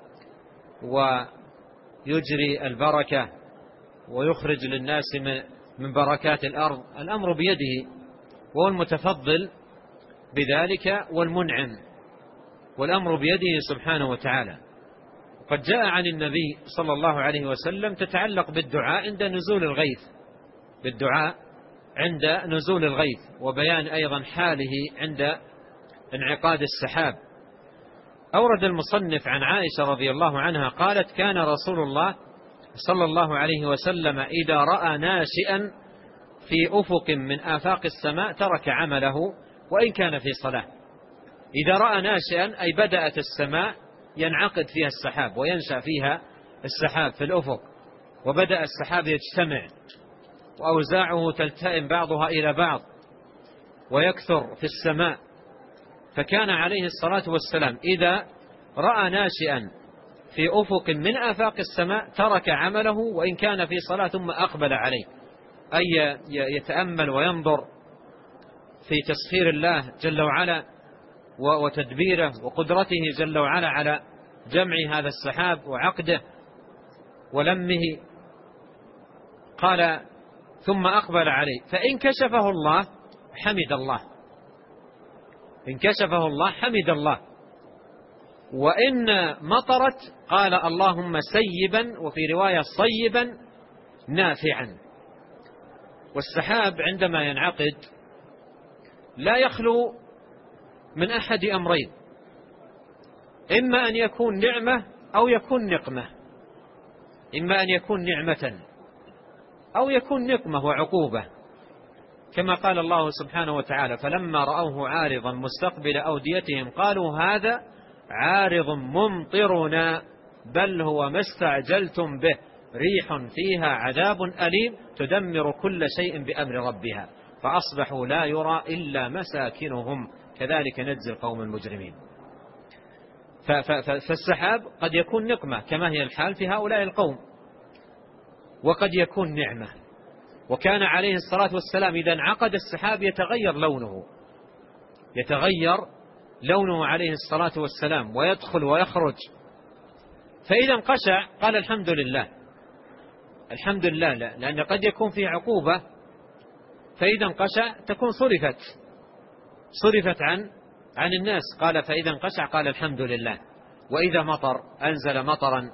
B: ويجري البركة ويخرج للناس من بركات الأرض. الأمر بيده، وهو المتفضل بذلك والمنعم، والأمر بيده سبحانه وتعالى. قد جاء عن النبي صلى الله عليه وسلم تتعلق بالدعاء عند نزول الغيث، بالدعاء عند نزول الغيث، وبيان أيضا حاله عند انعقاد السحاب. أورد المصنف عن عائشة رضي الله عنها قالت: كان رسول الله صلى الله عليه وسلم إذا رأى ناشئا في أفق من آفاق السماء ترك عمله وإن كان في صلاة. إذا رأى ناشئا أي بدأت السماء ينعقد فيها السحاب وينشأ فيها السحاب في الأفق، وبدأ السحاب يجتمع وأوزاعه تلتئم بعضها إلى بعض ويكثر في السماء. فكان عليه الصلاة والسلام إذا رأى ناشئا في أفق من آفاق السماء ترك عمله وإن كان في صلاة ثم أقبل عليه، أي يتأمل وينظر في تسخير الله جل وعلا وتدبيره وقدرته جل وعلا على جمع هذا السحاب وعقده ولمه. قال: ثم أقبل عليه، فإن كشفه الله حمد الله، إن كشفه الله حمد الله، وإن مطرت قال: اللهم سيبا، وفي رواية صيبا نافعا. والسحاب عندما ينعقد لا يخلو من أحد أمرين: إما أن يكون نعمة أو يكون نقمة، إما أن يكون نعمة أو يكون نقمة وعقوبة، كما قال الله سبحانه وتعالى: فلما رأوه عارضا مستقبل أوديتهم قالوا هذا عارض ممطرنا بل هو ما استعجلتم به ريح فيها عذاب أليم تدمر كل شيء بأمر ربها فأصبحوا لا يرى إلا مساكنهم كذلك نجزي القوم المجرمين. فالسحاب قد يكون نقمة كما هي الحال في هؤلاء القوم، وقد يكون نعمة. وكان عليه الصلاة والسلام إذا انعقد السحاب يتغير لونه عليه الصلاة والسلام، ويدخل ويخرج فإذا انقشع قال الحمد لله، الحمد لله، لأن قد يكون فيه عقوبة، فإذا انقشع تكون صرفت عن الناس. قال فإذا انقشع قال الحمد لله. وإذا مطر، أنزل مطرا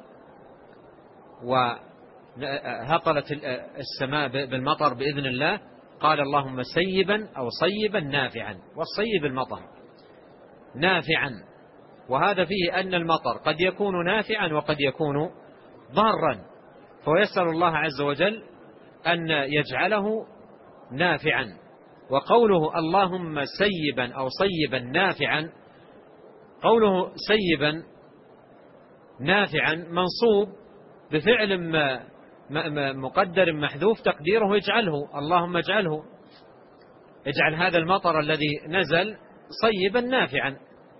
B: وهطلت السماء بالمطر بإذن الله، قال اللهم سيبا أو صيبا نافعا. والصيب المطر نافعا، وهذا فيه أن المطر قد يكون نافعا وقد يكون ضارا، فيسأل الله عز وجل أن يجعله نافعا. وقوله اللهم سيبا أو صيبا نافعا، قوله سيبا نافعا منصوب بفعل مقدر محذوف تقديره اجعله، اللهم اجعله، اجعل هذا المطر الذي نزل صيبا نافعا،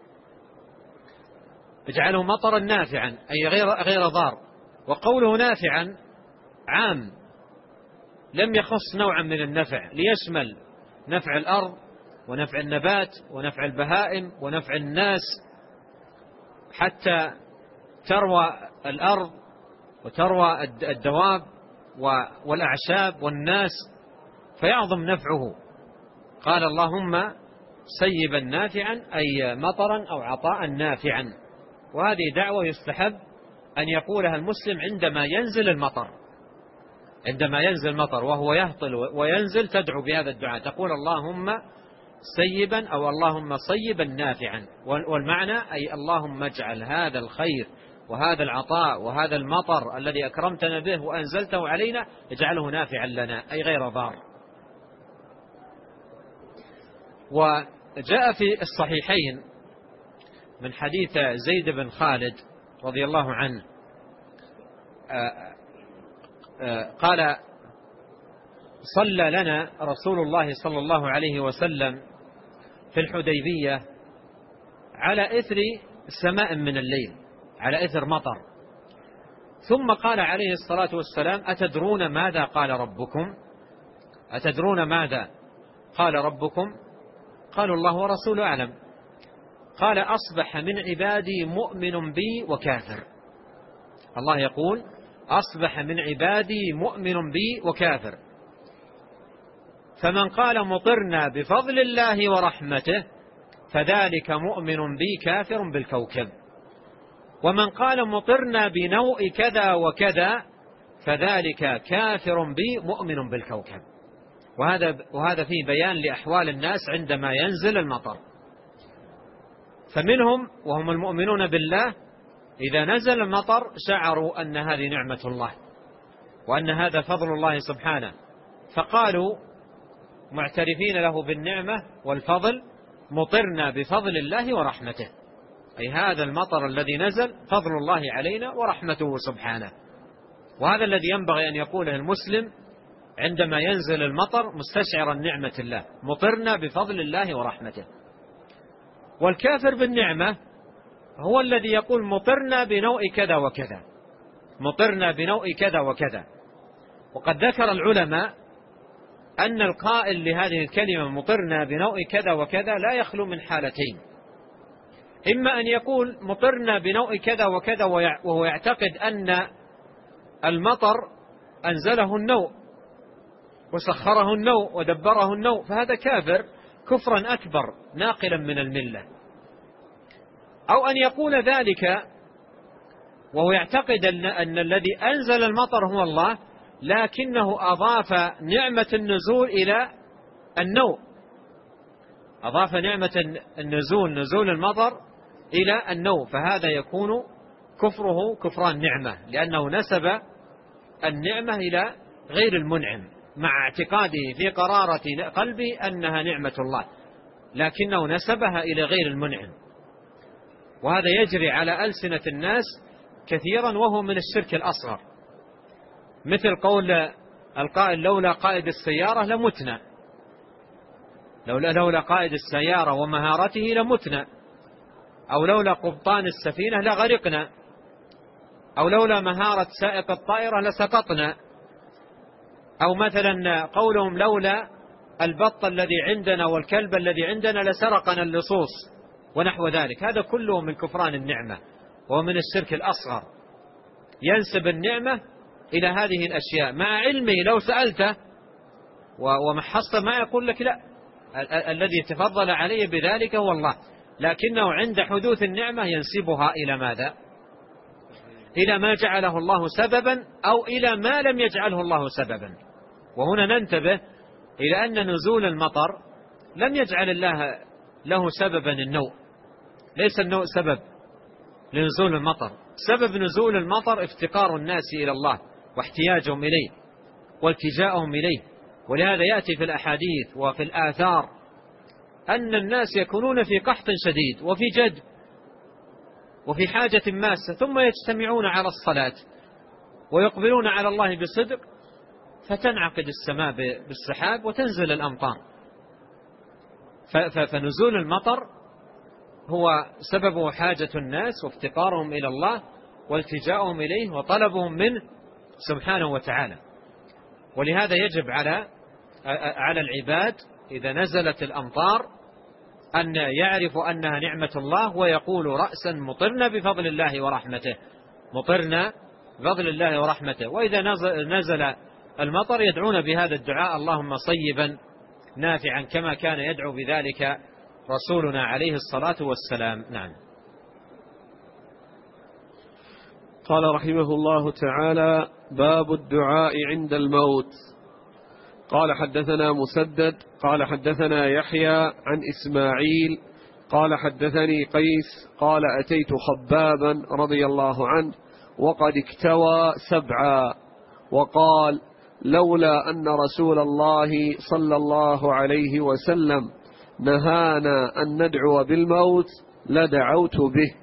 B: اجعله مطرا نافعا أي غير ضار. وقوله نافعا عام لم يخص نوعا من النفع، ليشمل نفع الأرض ونفع النبات ونفع البهائم ونفع الناس، حتى تروى الأرض وتروى الدواب والأعشاب والناس فيعظم نفعه. قال اللهم سيبا نافعا أي مطرا أو عطاء نافعا. وهذه دعوة يستحب أن يقولها المسلم عندما ينزل المطر، عندما ينزل المطر وهو يهطل وينزل تدعو بهذا الدعاء، تقول اللهم سيبا أو اللهم صيبا نافعا. والمعنى أي اللهم اجعل هذا الخير وهذا العطاء وهذا المطر الذي أكرمتنا به وأنزلته علينا اجعله نافعا لنا أي غير ضار. وجاء في الصحيحين من حديث زيد بن خالد رضي الله عنه قال صلى لنا رسول الله صلى الله عليه وسلم في الحديبية على إثر سماء من الليل، على إثر مطر، ثم قال عليه الصلاة والسلام أتدرون ماذا قال ربكم؟ أتدرون ماذا قال ربكم؟ قالوا الله ورسوله أعلم. قال أصبح من عبادي مؤمن بي وكافر. الله يقول أصبح من عبادي مؤمن بي وكافر، فمن قال مطرنا بفضل الله ورحمته فذلك مؤمن بي كافر بالكوكب، ومن قال مطرنا بنوء كذا وكذا فذلك كافر بي مؤمن بالكوكب. وهذا فيه بيان لأحوال الناس عندما ينزل المطر. فمنهم وهم المؤمنون بالله إذا نزل المطر شعروا أن هذه نعمة الله وأن هذا فضل الله سبحانه، فقالوا معترفين له بالنعمة والفضل مطرنا بفضل الله ورحمته، أي هذا المطر الذي نزل فضل الله علينا ورحمته سبحانه. وهذا الذي ينبغي أن يقوله المسلم عندما ينزل المطر مستشعرا نعمة الله، مطرنا بفضل الله ورحمته. والكافر بالنعمة هو الذي يقول مطرنا بنوء كذا وكذا، مطرنا بنوء كذا وكذا. وقد ذكر العلماء أن القائل لهذه الكلمة مطرنا بنوء كذا وكذا لا يخلو من حالتين: إما أن يقول مطرنا بنوء كذا وكذا وهو يعتقد أن المطر أنزله النوء وسخره النوء ودبره النوء، فهذا كافر كفرا أكبر ناقلا من الملة. أو أن يقول ذلك وهو يعتقد أن الذي أنزل المطر هو الله، لكنه أضاف نعمة النزول إلى النوء، أضاف نعمة النزول، نزول المطر، إلى النوء، فهذا يكون كفره كفران نعمة، لأنه نسب النعمة إلى غير المنعم مع اعتقاده في قرارة قلبه أنها نعمة الله، لكنه نسبها إلى غير المنعم. وهذا يجري على ألسنة الناس كثيرا وهو من الشرك الأصغر، مثل قول القائل لولا قائد السيارة لمتنا، لولا قائد السيارة ومهارته لمتنا، أو لولا قبطان السفينة لغرقنا، أو لولا مهارة سائق الطائرة لسقطنا، أو مثلا قولهم لولا البط الذي عندنا والكلب الذي عندنا لسرقنا اللصوص ونحو ذلك. هذا كله من كفران النعمة ومن الشرك الأصغر، ينسب النعمة إلى هذه الأشياء، مع علمه لو سألته ومحصت ما يقول لك لا، الذي تفضل عليه بذلك هو الله، لكنه عند حدوث النعمة ينسبها إلى ماذا؟ إلى ما جعله الله سببا أو إلى ما لم يجعله الله سببا. وهنا ننتبه إلى أن نزول المطر لم يجعل الله له سببا النوء، ليس النوء سبب لنزول المطر، سبب نزول المطر افتقار الناس إلى الله واحتياجهم إليه والتجاءهم إليه. ولهذا يأتي في الأحاديث وفي الآثار أن الناس يكونون في قحط شديد وفي جد وفي حاجة ماسة، ثم يجتمعون على الصلاة ويقبلون على الله بصدق، فتنعقد السماء بالسحاب وتنزل الأمطار. فنزول المطر هو سببه حاجة الناس وافتقارهم إلى الله والتجاءهم إليه وطلبهم منه سبحانه وتعالى. ولهذا يجب على العباد إذا نزلت الأمطار أن يعرفوا أنها نعمة الله، ويقول رأسا مطرنا بفضل الله ورحمته، مطرنا بفضل الله ورحمته. وإذا نزل المطر يدعون بهذا الدعاء اللهم صيبا نافعا، كما كان يدعو بذلك رسولنا عليه الصلاة والسلام. نعم.
A: قال رحمه الله تعالى: باب الدعاء عند الموت. قال حدثنا مسدد قال حدثنا يحيى عن إسماعيل قال حدثني قيس قال أتيت خبابا رضي الله عنه وقد اكتوى 7، وقال: لولا أن رسول الله صلى الله عليه وسلم نهانا أن ندعو بالموت لدعوت به.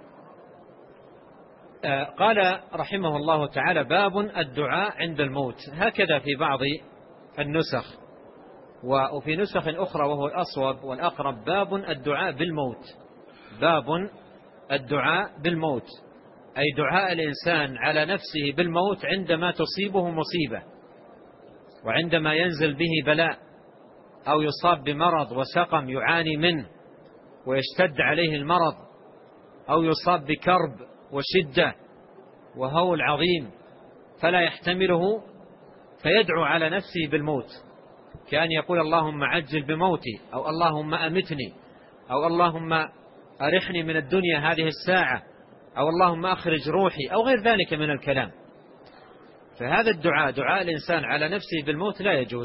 B: قال رحمه الله تعالى: باب الدعاء عند الموت. هكذا في بعض النسخ، وفي نسخ أخرى وهو الأصوب والأقرب: باب الدعاء بالموت. باب الدعاء بالموت، أي دعاء الإنسان على نفسه بالموت عندما تصيبه مصيبة، وعندما ينزل به بلاء أو يصاب بمرض وسقم يعاني منه ويشتد عليه المرض، أو يصاب بكرب وشدة وهول عظيم فلا يحتمله، فيدعو على نفسه بالموت، كأن يقول اللهم عجل بموتي، أو اللهم أمتني، أو اللهم أرحني من الدنيا هذه الساعة، أو اللهم أخرج روحي، أو غير ذلك من الكلام. فهذا الدعاء، دعاء الإنسان على نفسه بالموت،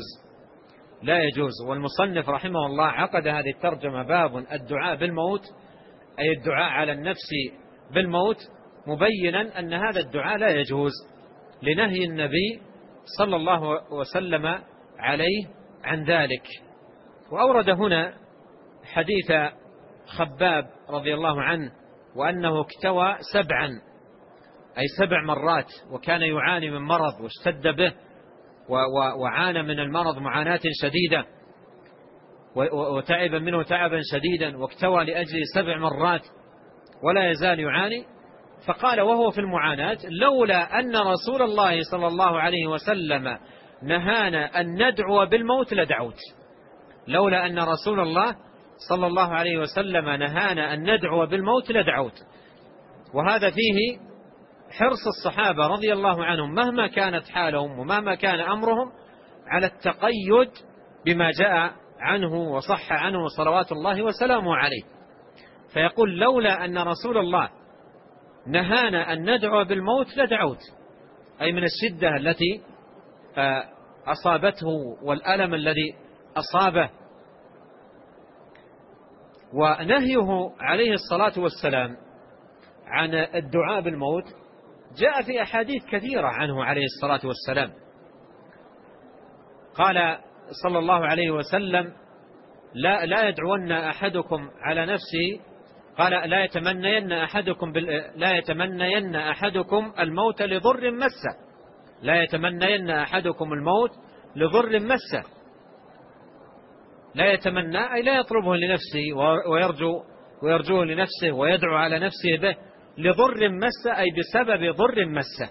B: لا يجوز. والمصنف رحمه الله عقد هذه الترجمة: باب الدعاء بالموت، أي الدعاء على النفس بالموت، مبينا أن هذا الدعاء لا يجوز لنهي النبي صلى الله وسلم عليه عن ذلك. وأورد هنا حديث خباب رضي الله عنه وأنه اكتوى 7، أي 7 مرات، وكان يعاني من مرض واشتد به وعانى من المرض معاناة شديدة وتعب منه تعبا شديدا، واكتوى لأجل 7 مرات ولا يزال يعاني. فقال وهو في المعاناة: لولا أن رسول الله صلى الله عليه وسلم نهانا أن ندعو بالموت لدعوت. لولا أن رسول الله صلى الله عليه وسلم نهانا أن ندعو بالموت لدعوت. وهذا فيه حرص الصحابة رضي الله عنهم مهما كانت حالهم ومهما كان أمرهم على التقيد بما جاء عنه وصح عنه صلوات الله وسلامه عليه. فيقول: لولا أن رسول الله نهانا أن ندعو بالموت لدعوت، أي من الشدة التي أصابته والألم الذي أصابه. ونهيه عليه الصلاة والسلام عن الدعاء بالموت جاء في أحاديث كثيرة عنه عليه الصلاة والسلام. قال صلى الله عليه وسلم: لا يدعون أحدكم على نفسه، قال: لا يتمنين أحدكم الموت لضر مسه، لا يتمنين أحدكم الموت لضر مسه. لا يتمنى أي لا يطلبه لنفسه ويرجوه لنفسه ويدعو على نفسه به، لضر مسه أي بسبب ضر مسه.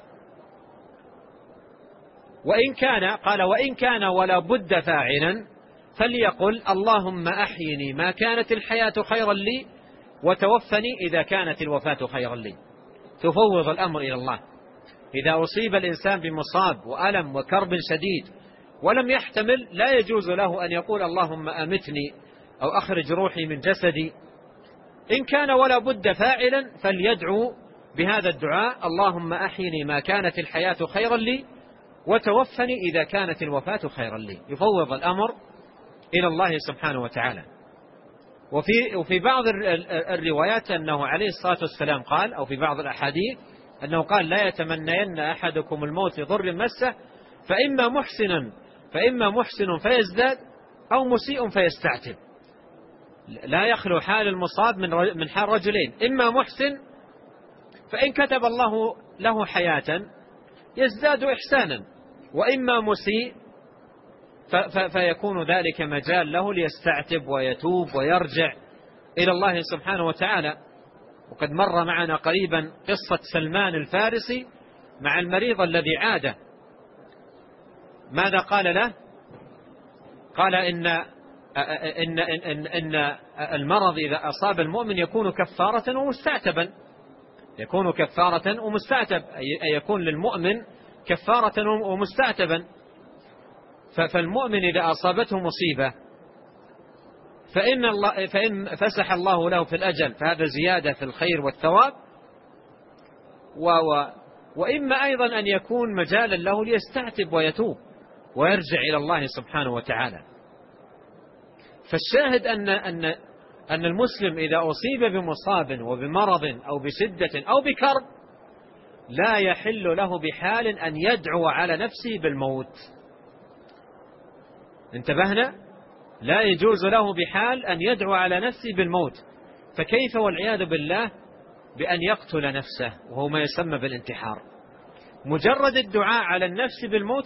B: وإن كان ولا بد فاعلا فليقل: اللهم أحيني ما كانت الحياة خيرا لي، وتوفني إذا كانت الوفاة خيرا لي. تفوض الأمر إلى الله. إذا أصيب الإنسان بمصاب وألم وكرب شديد ولم يحتمل، لا يجوز له أن يقول اللهم أمتني أو أخرج روحي من جسدي. إن كان ولا بد فاعلا فليدعو بهذا الدعاء: اللهم أحيني ما كانت الحياة خيرا لي وتوفني إذا كانت الوفاة خيرا لي. يفوض الأمر إلى الله سبحانه وتعالى. وفي بعض الروايات أنه عليه الصلاة والسلام قال، أو في بعض الأحاديث أنه قال: لا يتمنين أحدكم الموت لضر مسه فإما محسن فيزداد أو مسيء فيستعتب. لا يخلو حال المصاب من حال رجلين: إما محسن فإن كتب الله له حياة يزداد إحسانا، وإما مسيء فيكون ذلك مجال له ليستعتب ويتوب ويرجع إلى الله سبحانه وتعالى. وقد مر معنا قريبا قصة سلمان الفارسي مع المريض الذي عاده. ماذا قال له؟ قال إن المرض إذا أصاب المؤمن يكون كفارة ومستعتبا، يكون كفارة ومستعتب، أي يكون للمؤمن كفارة ومستعتبا. فالمؤمن إذا أصابته مصيبة فإن فسح الله له في الأجل فهذا زيادة في الخير والثواب، وإما أيضا أن يكون مجالا له ليستعتب ويتوب ويرجع إلى الله سبحانه وتعالى. فالشاهد أن المسلم إذا أصيب بمصاب وبمرض أو بشدة أو بكرب لا يحل له بحال أن يدعو على نفسه بالموت. انتبهنا؟ لا يجوز له بحال أن يدعو على نفسه بالموت. فكيف والعياذ بالله بأن يقتل نفسه وهو ما يسمى بالانتحار؟ مجرد الدعاء على النفس بالموت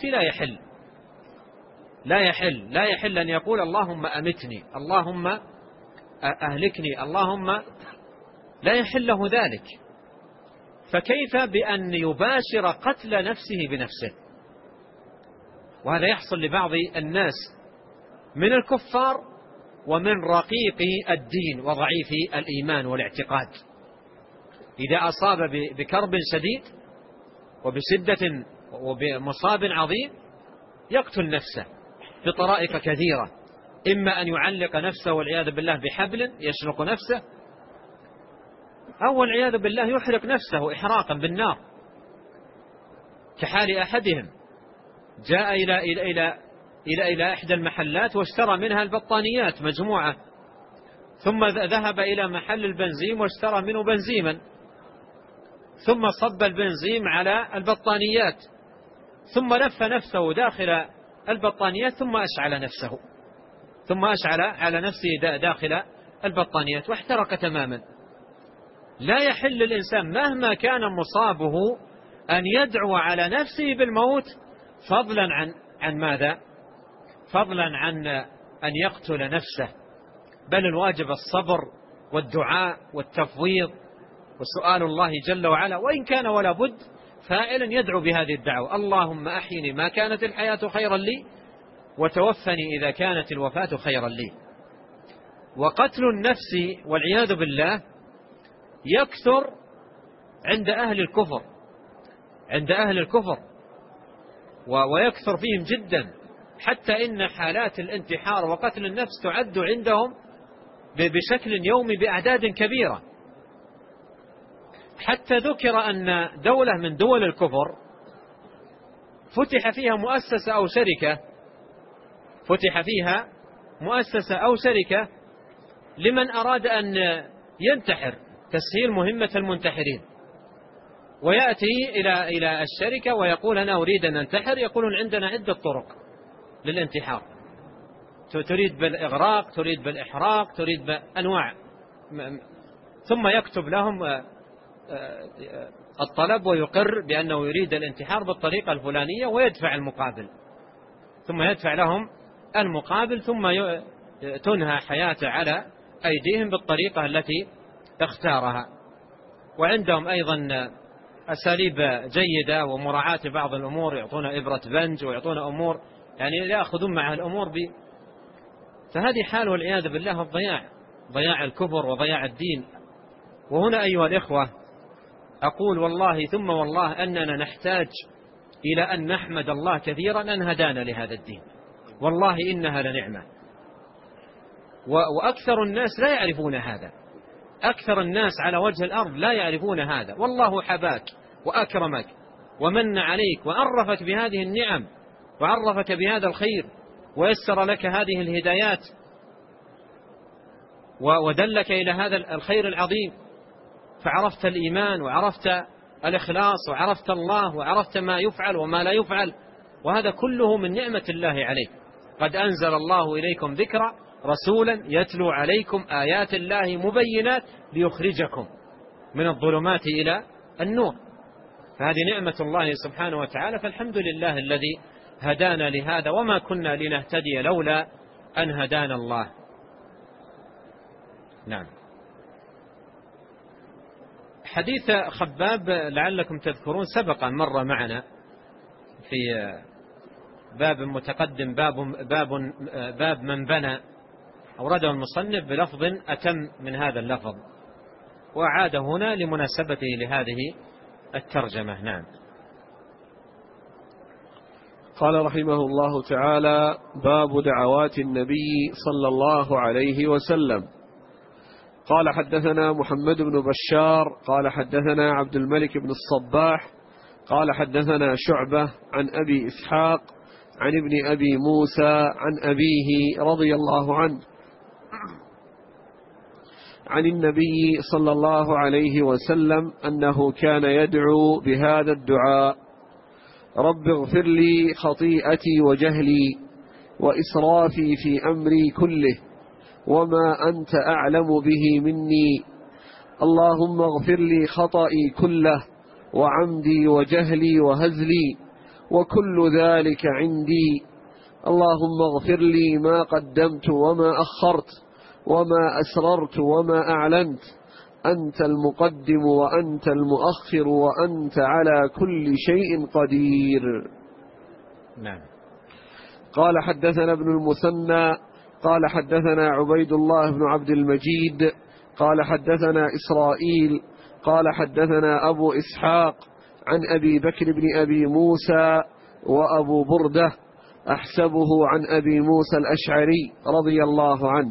B: لا يحل أن يقول اللهم أمتني، اللهم أهلكني، اللهم، لا يحل له ذلك. فكيف بأن يباشر قتل نفسه بنفسه؟ وهذا يحصل لبعض الناس من الكفار ومن رقيقي الدين وضعيفي الإيمان والاعتقاد. إذا أصاب بكرب شديد وبشدة وبمصاب عظيم يقتل نفسه بطرائق كثيرة: إما أن يعلق نفسه والعياذ بالله بحبل يشنق نفسه، أو والعياذ بالله يحرق نفسه إحراقا بالنار، كحال أحدهم جاء إلى إحدى المحلات واشترى منها البطانيات مجموعة، ثم ذهب إلى محل البنزين واشترى منه بنزيما، ثم صب البنزيم على البطانيات، ثم لف نفسه داخل البطانيات، ثم أشعل على نفسه داخل البطانيات واحترق تماما. لا يحل الإنسان مهما كان مصابه أن يدعو على نفسه بالموت، فضلا عن ماذا؟ فضلا عن أن يقتل نفسه. بل الواجب الصبر والدعاء والتفويض وسؤال الله جل وعلا، وإن كان ولا بد فاعلا يدعو بهذه الدعوة: اللهم أحيني ما كانت الحياة خيرا لي وتوفني إذا كانت الوفاة خيرا لي. وقتل النفس والعياذ بالله يكثر عند أهل الكفر ويكثر فيهم جدا، حتى إن حالات الانتحار وقتل النفس تعد عندهم بشكل يومي بأعداد كبيرة. حتى ذكر أن دولة من دول الكفر فتح فيها مؤسسة أو شركة لمن أراد أن ينتحر، تسهيل مهمة المنتحرين، ويأتي إلى الشركة ويقول أنا أريد أن أنتحر، يقولون عندنا عدة طرق للانتحار، تريد بالإغراق، تريد بالإحراق، تريد بأنواع، ثم يكتب لهم الطلب ويقر بأنه يريد الانتحار بالطريقة الفلانية ويدفع المقابل، ثم يدفع لهم المقابل، ثم تنهى حياته على أيديهم بالطريقة التي اختارها. وعندهم أيضا أساليب جيدة ومراعاة بعض الأمور، يعطون إبرة بنج ويعطون أمور يعني يأخذون معها الأمور فهذه حال والعياذ بالله ضياع الكفر وضياع الدين. وهنا أيها الإخوة أقول والله ثم والله أننا نحتاج إلى أن نحمد الله كثيرا أن هدانا لهذا الدين، والله إنها لنعمة. وأكثر الناس لا يعرفون هذا، أكثر الناس على وجه الأرض لا يعرفون هذا. والله حباك وأكرمك ومن عليك وعرفك بهذه النعم وعرفك بهذا الخير ويسر لك هذه الهدايات ودلك إلى هذا الخير العظيم، فعرفت الإيمان وعرفت الإخلاص وعرفت الله وعرفت ما يفعل وما لا يفعل، وهذا كله من نعمة الله عليك. قد أنزل الله إليكم ذكرا رسولا يتلو عليكم آيات الله مبينات ليخرجكم من الظلمات إلى النور، فهذه نعمة الله سبحانه وتعالى. فالحمد لله الذي هدانا لهذا، وما كنا لنهتدي لولا أن هدانا الله. نعم. حديث خباب لعلكم تذكرون سبقا مر معنا في باب متقدم، باب من بنى، أورده المصنف بلفظ أتم من هذا اللفظ، وأعاد هنا لمناسبته لهذه الترجمة. نعم.
A: قال رحمه الله تعالى: باب دعوات النبي صلى الله عليه وسلم. قال: حدثنا محمد بن بشار قال حدثنا عبد الملك بن الصباح قال حدثنا شعبة عن أبي إسحاق عن ابن أبي موسى عن أبيه رضي الله عنه عن النبي صلى الله عليه وسلم أنه كان يدعو بهذا الدعاء: رب اغفر لي خطيئتي وجهلي وإسرافي في أمري كله وما أنت أعلم به مني، اللهم اغفر لي خطئي كله وعمدي وجهلي وهزلي وكل ذلك عندي، اللهم اغفر لي ما قدمت وما أخرت وما أسررت وما أعلنت، أنت المقدم وأنت المؤخر وأنت على كل شيء قدير.
B: نعم.
A: قال: حدثنا ابن المثنى قال حدثنا عبيد الله بن عبد المجيد قال حدثنا إسرائيل قال حدثنا أبو إسحاق عن أبي بكر بن أبي موسى وأبو بردة أحسبه عن أبي موسى الأشعري رضي الله عنه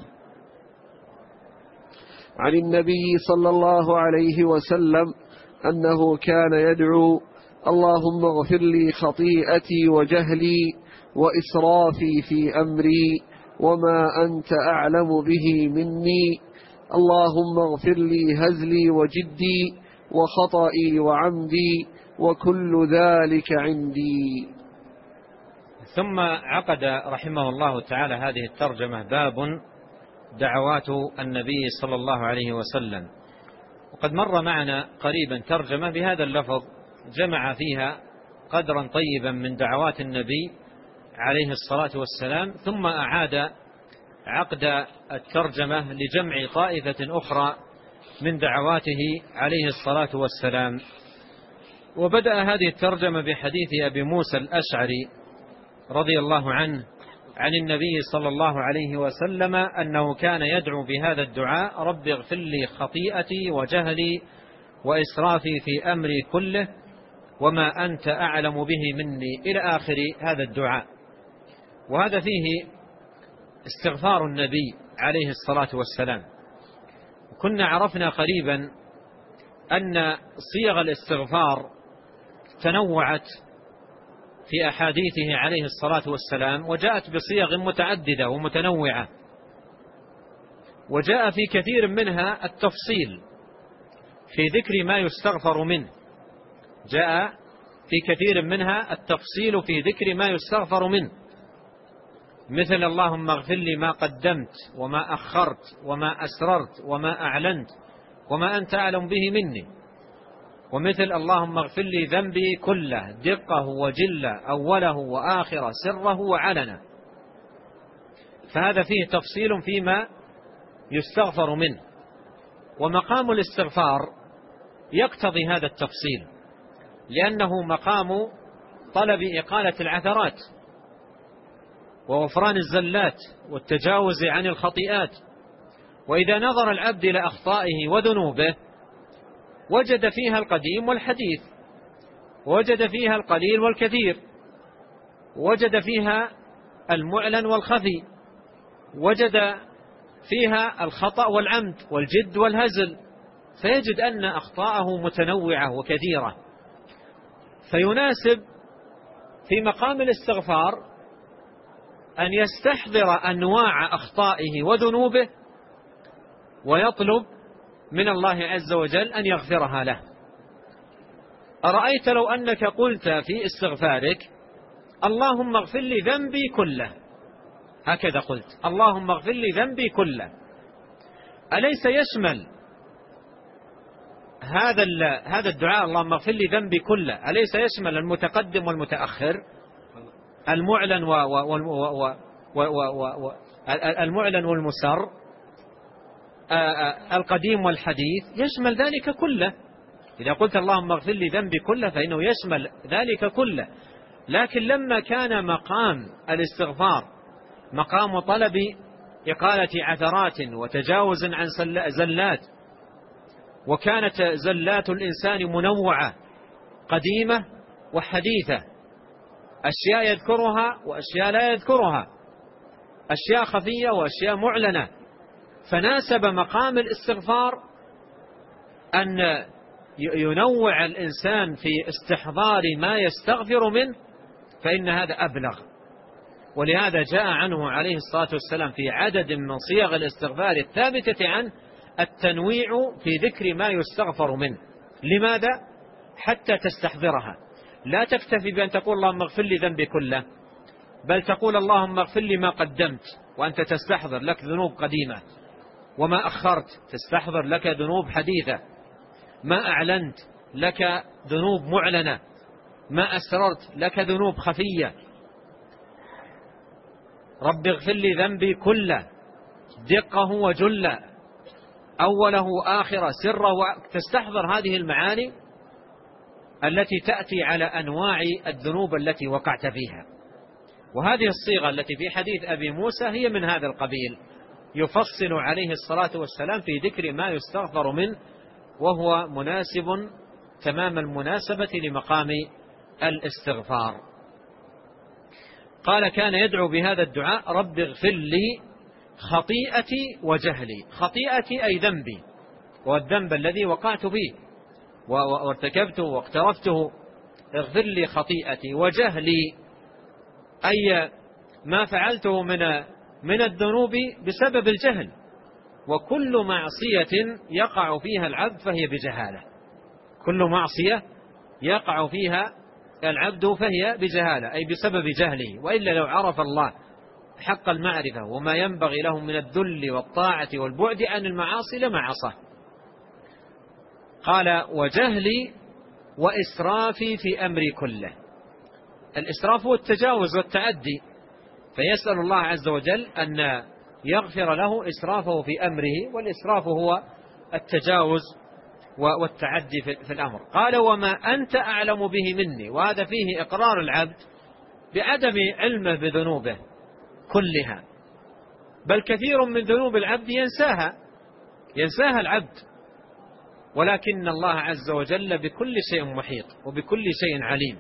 A: عن النبي صلى الله عليه وسلم أنه كان يدعو: اللهم اغفر لي خطيئتي وجهلي وإسرافي في أمري وما أنت أعلم به مني، اللهم اغفر لي هزلي وجدي وخطئي وعمدي وكل ذلك عندي.
B: ثم عقد رحمه الله تعالى هذه الترجمة: باب دعوات النبي صلى الله عليه وسلم. وقد مر معنا قريبا ترجمة بهذا اللفظ جمع فيها قدرا طيبا من دعوات النبي عليه الصلاة والسلام، ثم أعاد عقد الترجمة لجمع طائفة أخرى من دعواته عليه الصلاة والسلام. وبدأ هذه الترجمة بحديث أبي موسى الأشعري رضي الله عنه عن النبي صلى الله عليه وسلم أنه كان يدعو بهذا الدعاء: رب اغفر لي خطيئتي وجهلي وإسرافي في أمري كله وما أنت أعلم به مني، إلى آخر هذا الدعاء. وهذا فيه استغفار النبي عليه الصلاة والسلام. كنا عرفنا قريبا أن صيغ الاستغفار تنوعت في أحاديثه عليه الصلاة والسلام، وجاءت بصيغ متعددة ومتنوعة، وجاء في كثير منها التفصيل في ذكر ما يستغفر منه، جاء في كثير منها التفصيل في ذكر ما يستغفر منه، مثل اللهم اغفر لي ما قدمت وما أخرت وما أسررت وما أعلنت وما أنت أعلم به مني، ومثل اللهم اغفر لي ذنبي كله دقه وجله أوله وآخره سره وعلنه. فهذا فيه تفصيل فيما يستغفر منه، ومقام الاستغفار يقتضي هذا التفصيل، لأنه مقام طلب إقالة العثرات وغفران الزلات والتجاوز عن الخطيئات. وإذا نظر العبد إلى أخطائه وذنوبه وجد فيها القديم والحديث، وجد فيها القليل والكثير، وجد فيها المعلن والخفي، وجد فيها الخطأ والعمد والجد والهزل، فيجد أن أخطاءه متنوعة وكثيرة. فيناسب في مقام الاستغفار أن يستحضر أنواع أخطائه وذنوبه ويطلب من الله عز وجل أن يغفرها له. أرأيت لو أنك قلت في استغفارك اللهم اغفر لي ذنبي كله، هكذا قلت اللهم اغفر لي ذنبي كله، أليس يشمل هذا الدعاء اللهم اغفر لي ذنبي كله، أليس يشمل المتقدم والمتأخر، المعلن المعلن والمسر، القديم والحديث، يشمل ذلك كله. إذا قلت اللهم اغفر لي ذنبي كله فإنه يشمل ذلك كله. لكن لما كان مقام الاستغفار مقام طلب إقالة عثرات وتجاوز عن زلات، وكانت زلات الإنسان منوعة قديمة وحديثة، أشياء يذكرها وأشياء لا يذكرها، أشياء خفية وأشياء معلنة، فناسب مقام الاستغفار أن ينوع الإنسان في استحضار ما يستغفر منه، فإن هذا أبلغ. ولهذا جاء عنه عليه الصلاة والسلام في عدد من صيغ الاستغفار الثابتة عنه التنويع في ذكر ما يستغفر منه. لماذا؟ حتى تستحضرها، لا تكتفي بأن تقول اللهم اغفر لي ذنبي كله، بل تقول اللهم اغفر لي ما قدمت، وأنت تستحضر لك ذنوب قديمة، وما أخرت تستحضر لك ذنوب حديثة، ما أعلنت لك ذنوب معلنة، ما أسررت لك ذنوب خفية. رب اغفر لي ذنبي كله، دقه وجله، أوله آخره، سره، تستحضر هذه المعاني التي تأتي على أنواع الذنوب التي وقعت فيها. وهذه الصيغة التي في حديث أبي موسى هي من هذا القبيل، يفصل عليه الصلاة والسلام في ذكر ما يستغفر منه، وهو مناسب تمام المناسبة لمقام الاستغفار. قال كان يدعو بهذا الدعاء رب اغفر لي خطيئتي وجهلي. خطيئتي أي ذنبي، والذنب الذي وقعت فيه وارتكبته واقترفته، اغفر لي خطيئتي، وجهلي أي ما فعلته من الذنوب بسبب الجهل، وكل معصية يقع فيها العبد فهي بجهالة، كل معصية يقع فيها العبد فهي بجهالة، أي بسبب جهله، وإلا لو عرف الله حق المعرفة وما ينبغي له من الذل والطاعة والبعد عن المعاصي لما عصاه. قال وجهلي وإسرافي في أمري كله. الإسراف هو التجاوز والتعدي، فيسأل الله عز وجل أن يغفر له إسرافه في أمره، والإسراف هو التجاوز والتعدي في الأمر. قال وما أنت أعلم به مني، وهذا فيه إقرار العبد بعدم علمه بذنوبه كلها، بل كثير من ذنوب العبد ينساها العبد، ولكن الله عز وجل بكل شيء محيط وبكل شيء عليم.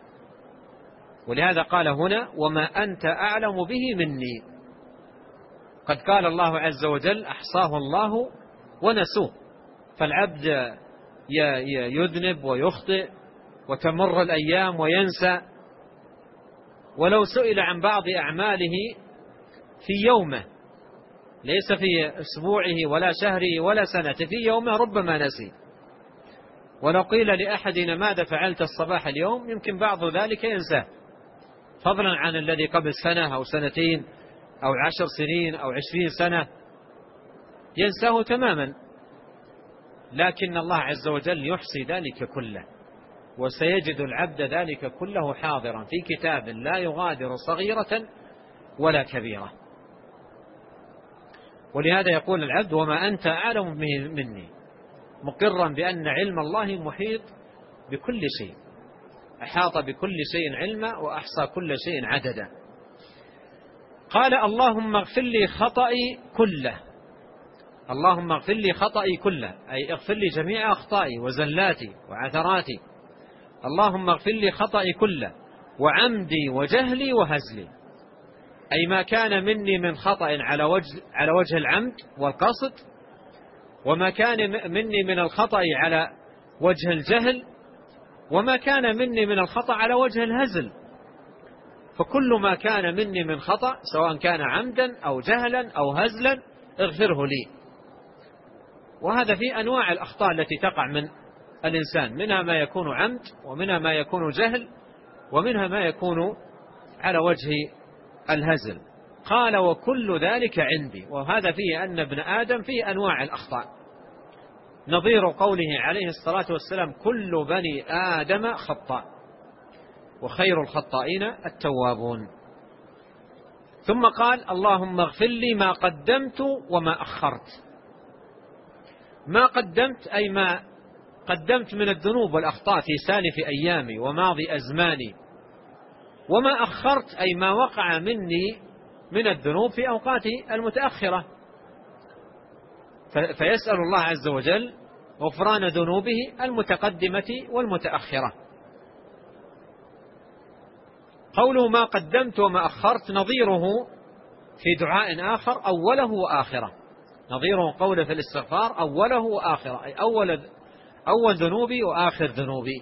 B: ولهذا قال هنا وما أنت أعلم به مني. قد قال الله عز وجل أحصاه الله ونسوه، فالعبد يذنب ويخطئ وتمر الأيام وينسى، ولو سئل عن بعض أعماله في يومه ليس في أسبوعه ولا شهره ولا سنة، في يومه ربما نسي. ولو قيل لأحدنا ماذا فعلت الصباح اليوم يمكن بعض ذلك ينساه، فضلا عن الذي قبل سنة أو سنتين أو 10 سنين أو 20 سنة ينساه تماما. لكن الله عز وجل يحصي ذلك كله، وسيجد العبد ذلك كله حاضرا في كتاب لا يغادر صغيرة ولا كبيرة. ولهذا يقول العبد وما أنت أعلم مني، مقرا بأن علم الله محيط بكل شيء، أحاط بكل شيء علما وأحصى كل شيء عددا. قال اللهم اغفر لي خطئي كله. اللهم اغفر لي خطئي كله، أي اغفر لي جميع أخطائي وزلاتي وعثراتي. اللهم اغفر لي خطئي كله وعمدي وجهلي وهزلي، أي ما كان مني من خطأ على وجه العمد والقصد، وما كان مني من الخطأ على وجه الجهل، وما كان مني من الخطأ على وجه الهزل. فكل ما كان مني من خطأ سواء كان عمدا أو جهلا أو هزلا اغفره لي. وهذا في أنواع الأخطاء التي تقع من الإنسان، منها ما يكون عمد، ومنها ما يكون جهل، ومنها ما يكون على وجه الهزل. قال وكل ذلك عندي، وهذا فيه أن ابن آدم فيه أنواع الأخطاء، نظير قوله عليه الصلاة والسلام كل بني آدم خطاء وخير الخطائين التوابون. ثم قال اللهم اغفر لي ما قدمت وما أخرت. ما قدمت أي ما قدمت من الذنوب والأخطاء في سالف أيامي وماضي أزماني، وما أخرت أي ما وقع مني من الذنوب في أوقاتي المتأخرة. فيسأل الله عز وجل غفران ذنوبه المتقدمة والمتأخرة. قوله ما قدمت وما أخرت نظيره في دعاء آخر أوله وآخره، نظيره قوله في الاستغفار أوله وآخره، أي أول ذنوبي وآخر ذنوبي.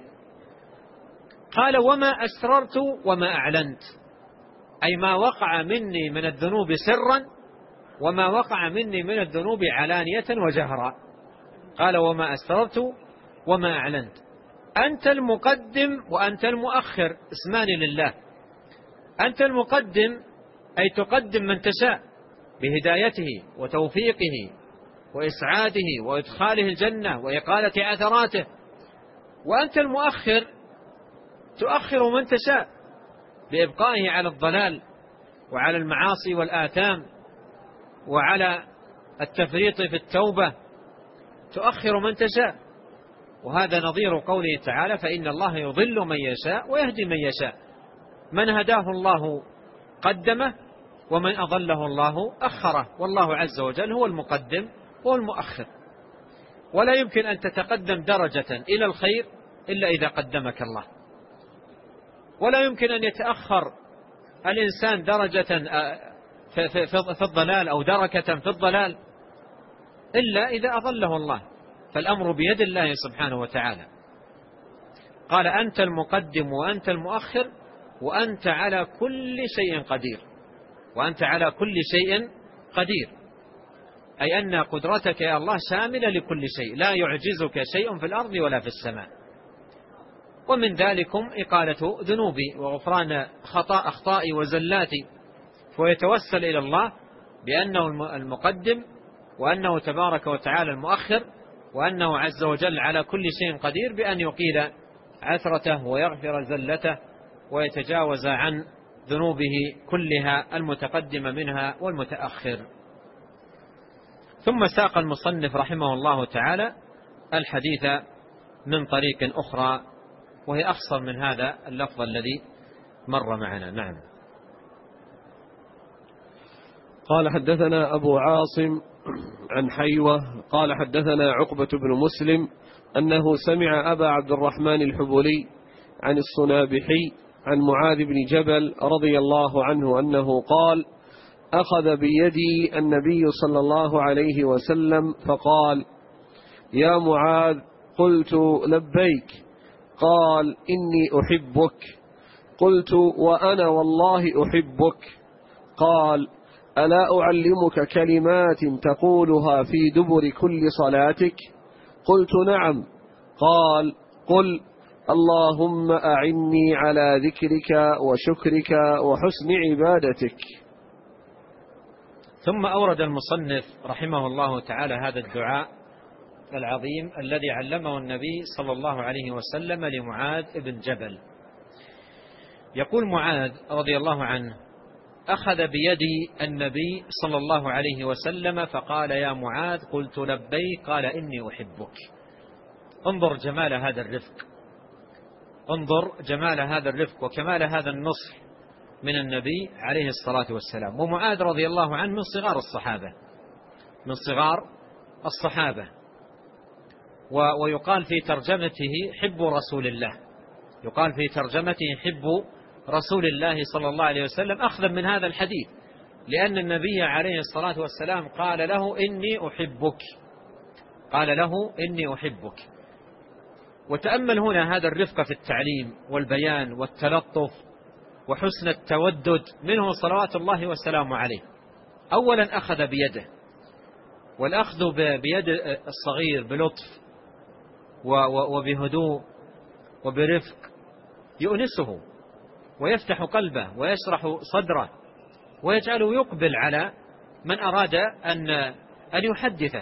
B: قال وما أسررت وما أعلنت، أي ما وقع مني من الذنوب سرا وما وقع مني من الذنوب علانية وجهرا. قال وما أسررت وما أعلنت. أنت المقدم وأنت المؤخر، اسمان لله. أنت المقدم أي تقدم من تشاء بهدايته وتوفيقه وإسعاده وإدخاله الجنة وإقالة عثراته، وأنت المؤخر تؤخر من تشاء بإبقائه على الضلال وعلى المعاصي والآثام وعلى التفريط في التوبة، تؤخر من تشاء. وهذا نظير قوله تعالى فإن الله يضل من يشاء ويهدي من يشاء، من هداه الله قدمه ومن أضله الله أخره، والله عز وجل هو المقدم هو المؤخر. ولا يمكن أن تتقدم درجة إلى الخير إلا إذا قدمك الله، ولا يمكن أن يتأخر الإنسان درجة في الضلال أو دركة في الضلال إلا إذا أضله الله. فالأمر بيد الله سبحانه وتعالى. قال أنت المقدم وأنت المؤخر وأنت على كل شيء قدير، وأنت على كل شيء قدير، أي أن قدرتك يا الله شاملة لكل شيء، لا يعجزك شيء في الأرض ولا في السماء. ومن ذلكم إقالة ذنوبي وغفران أخطائي وزلاتي، ويتوسل إلى الله بأنه المقدم وأنه تبارك وتعالى المؤخر وأنه عز وجل على كل شيء قدير، بأن يقيل عثرته ويغفر زلته ويتجاوز عن ذنوبه كلها المتقدمة منها والمتأخر. ثم ساق المصنف رحمه الله تعالى الحديث من طريق أخرى وهي أخصر من هذا اللفظ الذي مر معنا. نعم.
A: قال حدثنا أبو عاصم عن حيوة قال حدثنا عقبة بن مسلم أنه سمع أبا عبد الرحمن الحبولي عن الصنابحي عن معاذ بن جبل رضي الله عنه أنه قال أخذ بيدي النبي صلى الله عليه وسلم فقال يا معاذ، قلت لبيك، قال إني أحبك، قلت وأنا والله أحبك، قال ألا أعلمك كلمات تقولها في دبر كل صلاتك؟ قلت نعم، قال قل اللهم أعني على ذكرك وشكرك وحسن عبادتك.
B: ثم أورد المصنف رحمه الله تعالى هذا الدعاء العظيم الذي علمه النبي صلى الله عليه وسلم لمعاذ بن جبل. يقول معاذ رضي الله عنه أخذ بيدي النبي صلى الله عليه وسلم فقال يا معاذ، قلت لبيك، قال إني أحبك. انظر جمال هذا الرفق، انظر جمال هذا الرفق وكمال هذا النصح من النبي عليه الصلاة والسلام. ومعاذ رضي الله عنه من صغار الصحابة، من صغار الصحابة، ويقال في ترجمته حب رسول الله، يقال في ترجمته حب رسول الله صلى الله عليه وسلم، أخذا من هذا الحديث، لأن النبي عليه الصلاة والسلام قال له إني أحبك، قال له إني أحبك. وتأمل هنا هذا الرفق في التعليم والبيان والتلطف وحسن التودد منه صلوات الله وسلامه عليه. أولا أخذ بيده، والأخذ بيد الصغير بلطف وبهدوء وبرفق يؤنسه ويفتح قلبه ويشرح صدره ويجعله يقبل على من أراد أن يحدثه.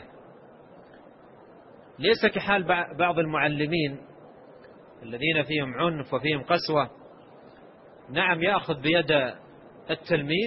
B: ليس كحال بعض المعلمين الذين فيهم عنف وفيهم قسوة، نعم يأخذ بيد التلميذ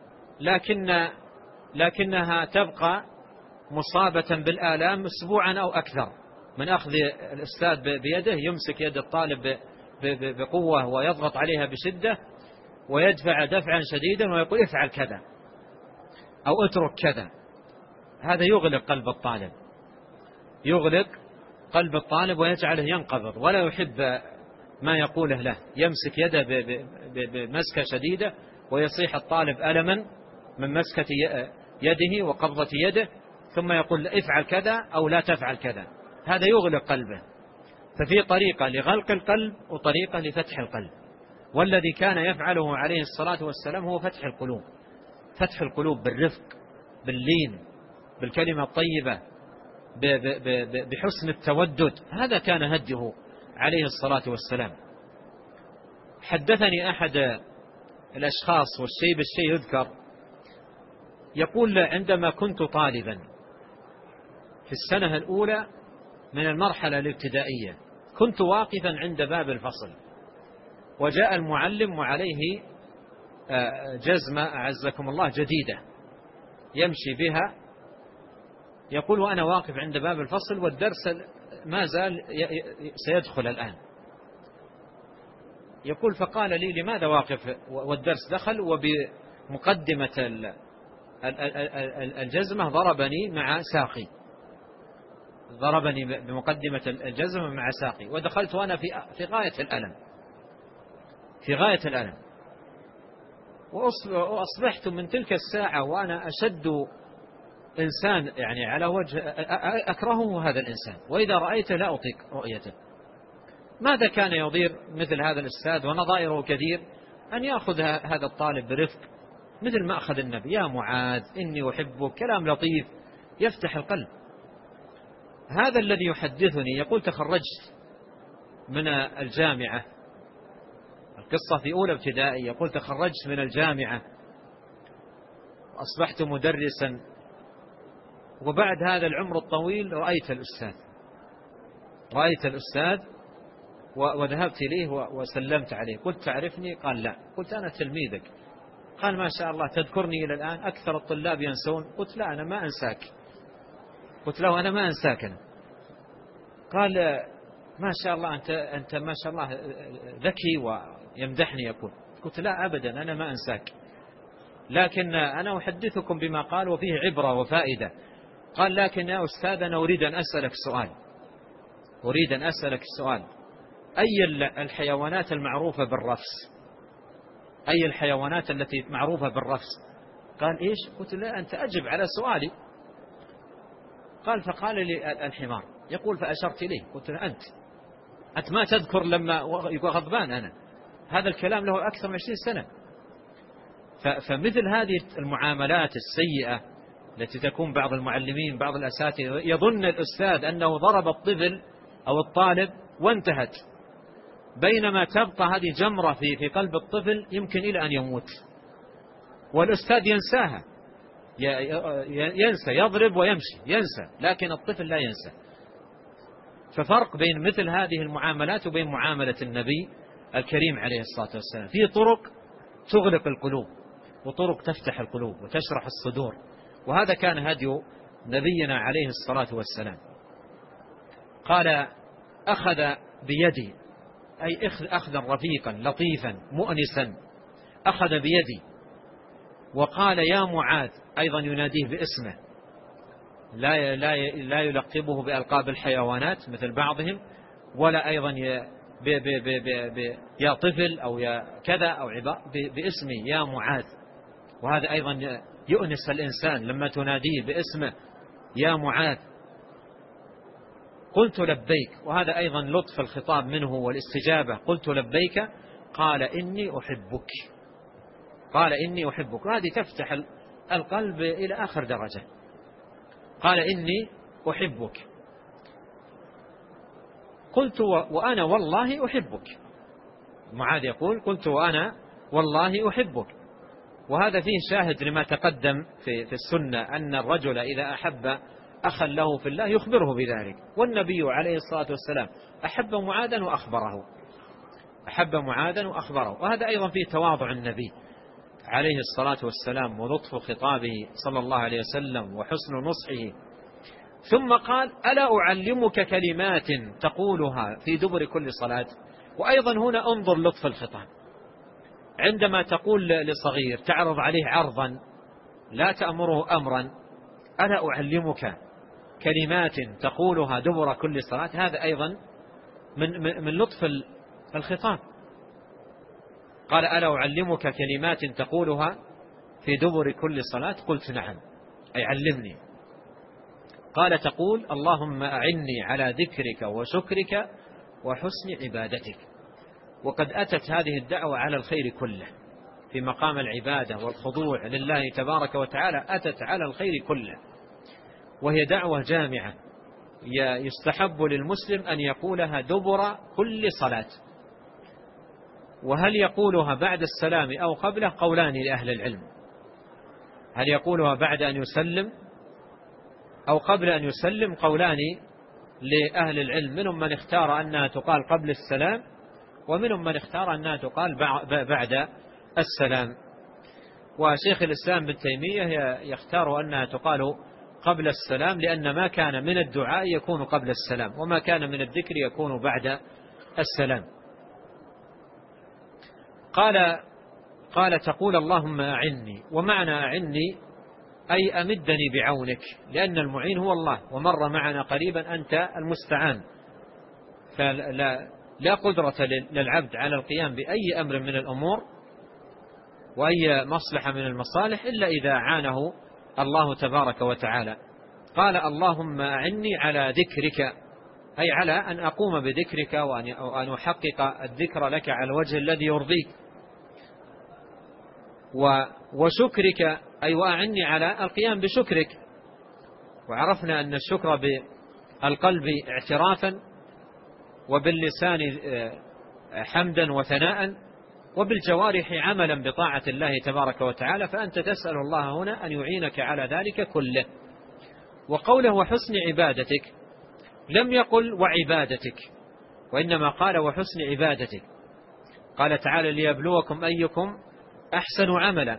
B: لكنها تبقى مصابة بالآلام أسبوعا أو أكثر من أخذ الأستاذ بيده، يمسك يد الطالب بقوة ويضغط عليها بشدة ويدفع دفعا شديدا ويقول افعل كذا أو اترك كذا. هذا يغلق قلب الطالب، يغلق قلب الطالب ويجعله ينقبض ولا يحب ما يقوله له، يمسك يده بمسكة شديدة ويصيح الطالب ألما من مسكة يده وقبضة يده، ثم يقول افعل كذا أو لا تفعل كذا. هذا يغلق قلبه. ففي طريقة لغلق القلب وطريقة لفتح القلب، والذي كان يفعله عليه الصلاة والسلام هو فتح القلوب، فتح القلوب بالرفق باللين بالكلمة الطيبة بحسن التودد. هذا كان هديه عليه الصلاة والسلام. حدثني أحد الأشخاص والشيء بالشيء يذكر، يقول عندما كنت طالبا في السنة الأولى من المرحلة الابتدائية كنت واقفا عند باب الفصل، وجاء المعلم وعليه جزمة أعزكم الله جديدة يمشي بها، يقول وأنا واقف عند باب الفصل والدرس ما زال سيدخل الآن. يقول فقال لي لماذا واقف والدرس دخل؟ وبمقدمة الجزمة ضربني مع ساقي، ضربني بمقدمة الجزمة مع ساقي، ودخلت وأنا في غاية الألم، في غاية الألم. وأصبحت من تلك الساعة وأنا أشد إنسان يعني على وجه أكرهه هذا الإنسان، وإذا رأيته لا أطيق رؤيته. ماذا كان يضير مثل هذا الأستاذ ونظائره كثير أن يأخذ هذا الطالب برفق مثل ما أخذ النبي، يا معاذ إني أحبك، كلام لطيف يفتح القلب. هذا الذي يحدثني يقول تخرجت من الجامعة، القصة في أولى ابتدائي، يقول تخرجت من الجامعة أصبحت مدرسا، وبعد هذا العمر الطويل رأيت الأستاذ وذهبت إليه وسلمت عليه. قلت تعرفني؟ قال لا. قلت أنا تلميذك. قال ما شاء الله تذكرني إلى الآن؟ أكثر الطلاب ينسون. قلت لا أنا ما أنساك. قلت له أنا ما أنساك أنا. قال ما شاء الله أنت ما شاء الله ذكي ويمدحني يقول. قلت لا أبدا أنا ما أنساك، لكن أنا أحدثكم بما قال وفيه عبرة وفائدة. قال لكن يا أستاذ أنا أريد أن أسألك سؤال، أي الحيوانات المعروفة بالرفس؟ أي الحيوانات التي معروفة بالرفس؟ قال إيش؟ قلت لا أنت أجب على سؤالي. قال فقال لي الحمار. يقول فأشرت إليه قلت له أنت ما تذكر لما يقول غضبان أنا؟ هذا الكلام له أكثر من 20 سنة. فمثل هذه المعاملات السيئة التي تكون بعض المعلمين بعض الأساتذة يظن الأستاذ أنه ضرب الطفل أو الطالب وانتهت، بينما تبقى هذه جمرة في قلب الطفل يمكن إلى أن يموت، والأستاذ ينساها، ينسى يضرب ويمشي ينسى، لكن الطفل لا ينسى. ففرق بين مثل هذه المعاملات وبين معاملة النبي الكريم عليه الصلاة والسلام. في طرق تغلق القلوب وطرق تفتح القلوب وتشرح الصدور، وهذا كان هدي نبينا عليه الصلاة والسلام. قال أخذ بيدي، أي أخذا رفيقا لطيفا مؤنسا، أخذ بيدي وقال يا معاذ، أيضا يناديه باسمه، لا يلقبه بألقاب الحيوانات مثل بعضهم، ولا أيضا يا طفل أو يا كذا أو باسمه يا معاذ. وهذا أيضا يؤنس الإنسان لما تناديه باسمه يا معاذ. قلت لبيك، وهذا أيضا لطف الخطاب منه والاستجابة. قلت لبيك قال إني أحبك، قال إني أحبك، وهذه تفتح القلب إلى آخر درجة. قال إني أحبك. قلت وأنا والله أحبك. معاذ يقول قلت وأنا والله أحبك. وهذا فيه شاهد لما تقدم في السنة أن الرجل إذا أحب أخا له في الله يخبره بذلك، والنبي عليه الصلاة والسلام أحب معاذا وأخبره، أحب معاذا وأخبره. وهذا أيضا فيه تواضع النبي عليه الصلاة والسلام ولطف خطابه صلى الله عليه وسلم وحسن نصحه. ثم قال ألا أعلمك كلمات تقولها في دبر كل صلاة. وأيضا هنا انظر لطف الخطاب، عندما تقول لصغير تعرض عليه عرضا لا تأمره أمرا، ألا أعلمك كلمات تقولها دبر كل صلاة، هذا أيضا من لطف الخطاب. قال ألا أعلمك كلمات تقولها في دبر كل صلاة. قلت نعم، أي علمني. قال تقول اللهم أعني على ذكرك وشكرك وحسن عبادتك. وقد أتت هذه الدعوة على الخير كله، في مقام العبادة والخضوع لله تبارك وتعالى أتت على الخير كله، وهي دعوة جامعة يستحب للمسلم أن يقولها دبر كل صلاة. وهل يقولها بعد السلام أو قبله؟ قولان لأهل العلم، هل يقولها بعد أن يسلم أو قبل أن يسلم؟ قولان لأهل العلم، منهم من اختار أنها تقال قبل السلام، ومنهم من اختار أنها تقال بعد السلام. وشيخ الإسلام بن تيمية يختار أنها تقال قبل السلام، لأن ما كان من الدعاء يكون قبل السلام، وما كان من الذكر يكون بعد السلام. قال تقول اللهم أعني. ومعنى أعني أي أمدني بعونك، لأن المعين هو الله، ومر معنا قريبا أنت المستعان. فلا قدرة للعبد على القيام بأي أمر من الأمور وأي مصلحة من المصالح إلا إذا عانه الله تبارك وتعالى. قال اللهم أعني على ذكرك، أي على أن أقوم بذكرك وأن أحقق الذكر لك على الوجه الذي يرضيك. وشكرك أي وأعني على القيام بشكرك. وعرفنا أن الشكر بالقلب اعترافا، وباللسان حمدا وثناء، وبالجوارح عملا بطاعة الله تبارك وتعالى. فأنت تسأل الله هنا أن يعينك على ذلك كله. وقوله وحسن عبادتك لم يقل وعبادتك، وإنما قال وحسن عبادتك. قال تعالى ليبلوكم أيكم أحسن عملا،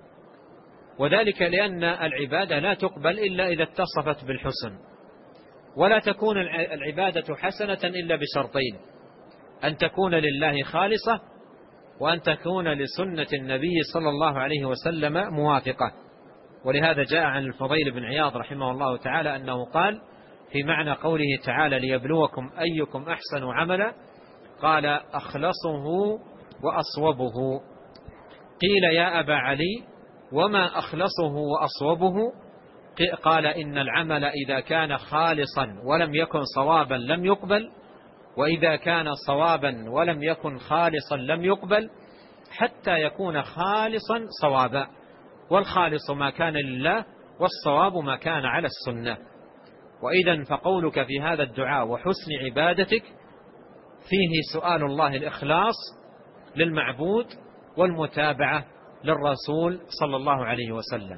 B: وذلك لأن العبادة لا تقبل إلا إذا اتصفت بالحسن، ولا تكون العبادة حسنة إلا بشرطين: أن تكون لله خالصة، وأن تكون لسنة النبي صلى الله عليه وسلم موافقة. ولهذا جاء عن الفضيل بن عياض رحمه الله تعالى أنه قال في معنى قوله تعالى ليبلوكم أيكم أحسن عملا، قال أخلصه وأصوبه. قيل يا أبا علي وما أخلصه وأصوبه؟ قال إن العمل إذا كان خالصا ولم يكن صوابا لم يقبل، وإذا كان صوابا ولم يكن خالصا لم يقبل، حتى يكون خالصا صوابا. والخالص ما كان لله، والصواب ما كان على السنة. وإذا فقولك في هذا الدعاء وحسن عبادتك فيه سؤال الله الإخلاص للمعبود والمتابعة للرسول صلى الله عليه وسلم.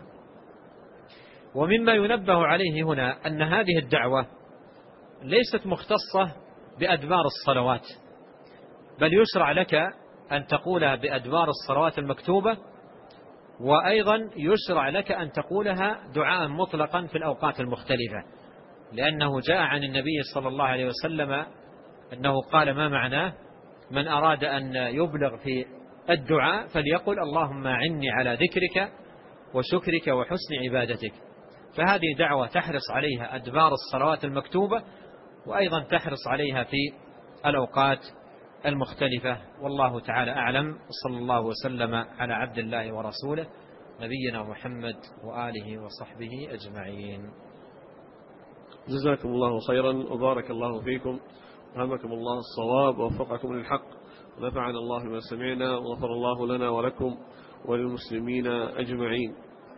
B: ومما ينبه عليه هنا أن هذه الدعوة ليست مختصة بأدبار الصلوات، بل يشرع لك أن تقولها بأدبار الصلوات المكتوبة، وأيضا يشرع لك أن تقولها دعاء مطلقا في الأوقات المختلفة، لأنه جاء عن النبي صلى الله عليه وسلم أنه قال ما معناه: من أراد أن يبلغ في الدعاء فليقل اللهم أعني على ذكرك وشكرك وحسن عبادتك. فهذه دعوة تحرص عليها أدبار الصلوات المكتوبة، وأيضا تحرص عليها في الأوقات المختلفة. والله تعالى أعلم، صلى الله وسلم على عبد الله ورسوله نبينا محمد وآله وصحبه أجمعين.
A: جزاكم الله خيرا وبارك الله فيكم، ألهمكم الله الصواب ووفقكم للحق، ونفعنا الله بما سمعنا، وغفر الله لنا ولكم وللمسلمين أجمعين.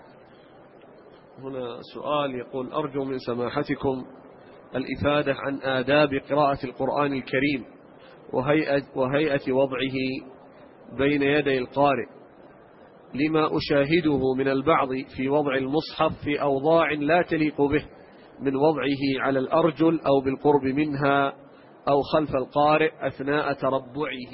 A: هنا سؤال يقول: أرجو من سماحتكم الإفادة عن آداب قراءة القرآن الكريم وهيئة وضعه بين يدي القارئ، لما أشاهده من البعض في وضع المصحف في أوضاع لا تليق به، من وضعه على الأرجل أو بالقرب منها أو خلف القارئ أثناء تربعه.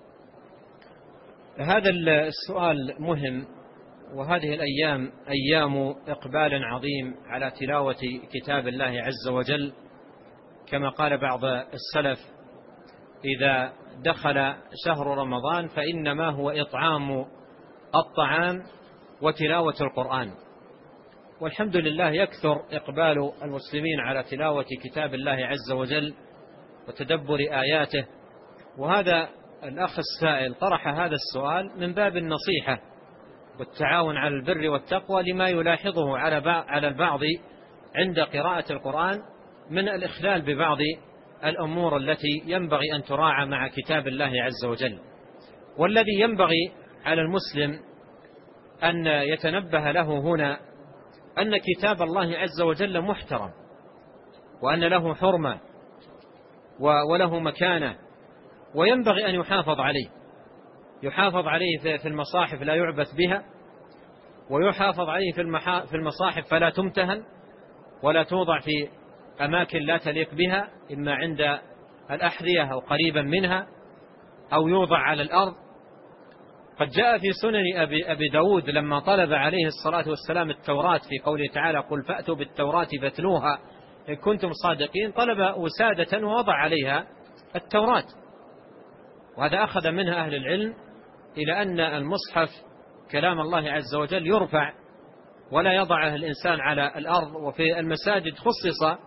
B: هذا السؤال مهم، وهذه الأيام أيام إقبال عظيم على تلاوة كتاب الله عز وجل، كما قال بعض السلف: إذا دخل شهر رمضان فإنما هو إطعام الطعام وتلاوة القرآن. والحمد لله يكثر إقبال المسلمين على تلاوة كتاب الله عز وجل وتدبر آياته. وهذا الأخ السائل طرح هذا السؤال من باب النصيحة والتعاون على البر والتقوى لما يلاحظه على البعض عند قراءة القرآن من الإخلال ببعض الأمور التي ينبغي أن تراعى مع كتاب الله عز وجل. والذي ينبغي على المسلم أن يتنبه له هنا أن كتاب الله عز وجل محترم، وأن له حرمة وله مكانة، وينبغي أن يحافظ عليه في المصاحف لا يعبث بها، ويحافظ عليه في المصاحف فلا تمتهن ولا توضع في أماكن لا تليق بها، إما عند الأحذية أو قريبا منها أو يوضع على الأرض. قد جاء في سنن أبي داود لما طلب عليه الصلاة والسلام التوراة في قوله تعالى: قل فأتوا بالتوراة فاتلوها إن كنتم صادقين، طلب وسادة ووضع عليها التوراة. وهذا أخذ منها أهل العلم إلى أن المصحف كلام الله عز وجل يرفع ولا يضعه الإنسان على الأرض. وفي المساجد خصص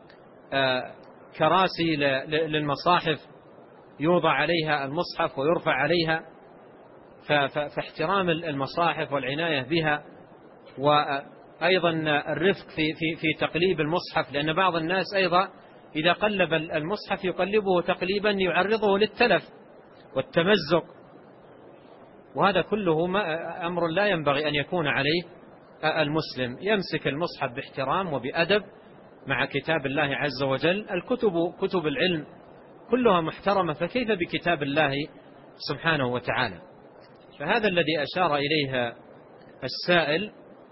B: كراسي للمصاحف يوضع عليها المصحف ويرفع عليها. فاحترام المصاحف والعناية بها، وأيضا الرفق في تقليب المصحف، لأن بعض الناس أيضا إذا قلب المصحف يقلبه تقليبا يعرضه للتلف والتمزق، وهذا كله أمر لا ينبغي أن يكون عليه المسلم. يمسك المصحف باحترام وبأدب مع كتاب الله عز وجل. كتب العلم كلها محترمة، فكيف بكتاب الله سبحانه وتعالى؟ فهذا الذي أشار إليه السائل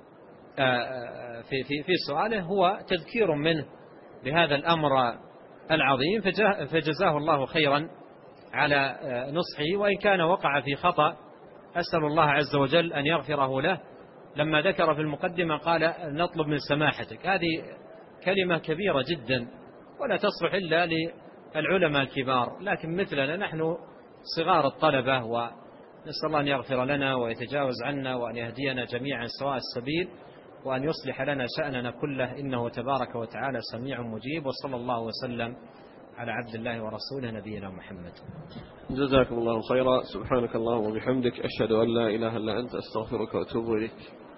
B: في سؤاله هو تذكير منه بهذا الأمر العظيم، فجزاه الله خيرا على نصحه، وإن كان وقع في خطأ أسأل الله عز وجل أن يغفره له. لما ذكر في المقدمة قال: نطلب من سماحتك، هذه كلمة كبيرة جدا ولا تصلح إلا للعلماء الكبار، لكن مثلنا نحن صغار الطلبة، ونسأل الله أن يغفر لنا ويتجاوز عنا وأن يهدينا جميعا سواء السبيل، وأن يصلح لنا شأننا كله، إنه تبارك وتعالى سميع مجيب. وصلى الله وسلم على عبد الله ورسوله نبينا محمد.
A: جزاكم الله خيرا. سبحانك اللهم وبحمدك، أشهد أن لا إله إلا أنت، أستغفرك وأتوب إليك.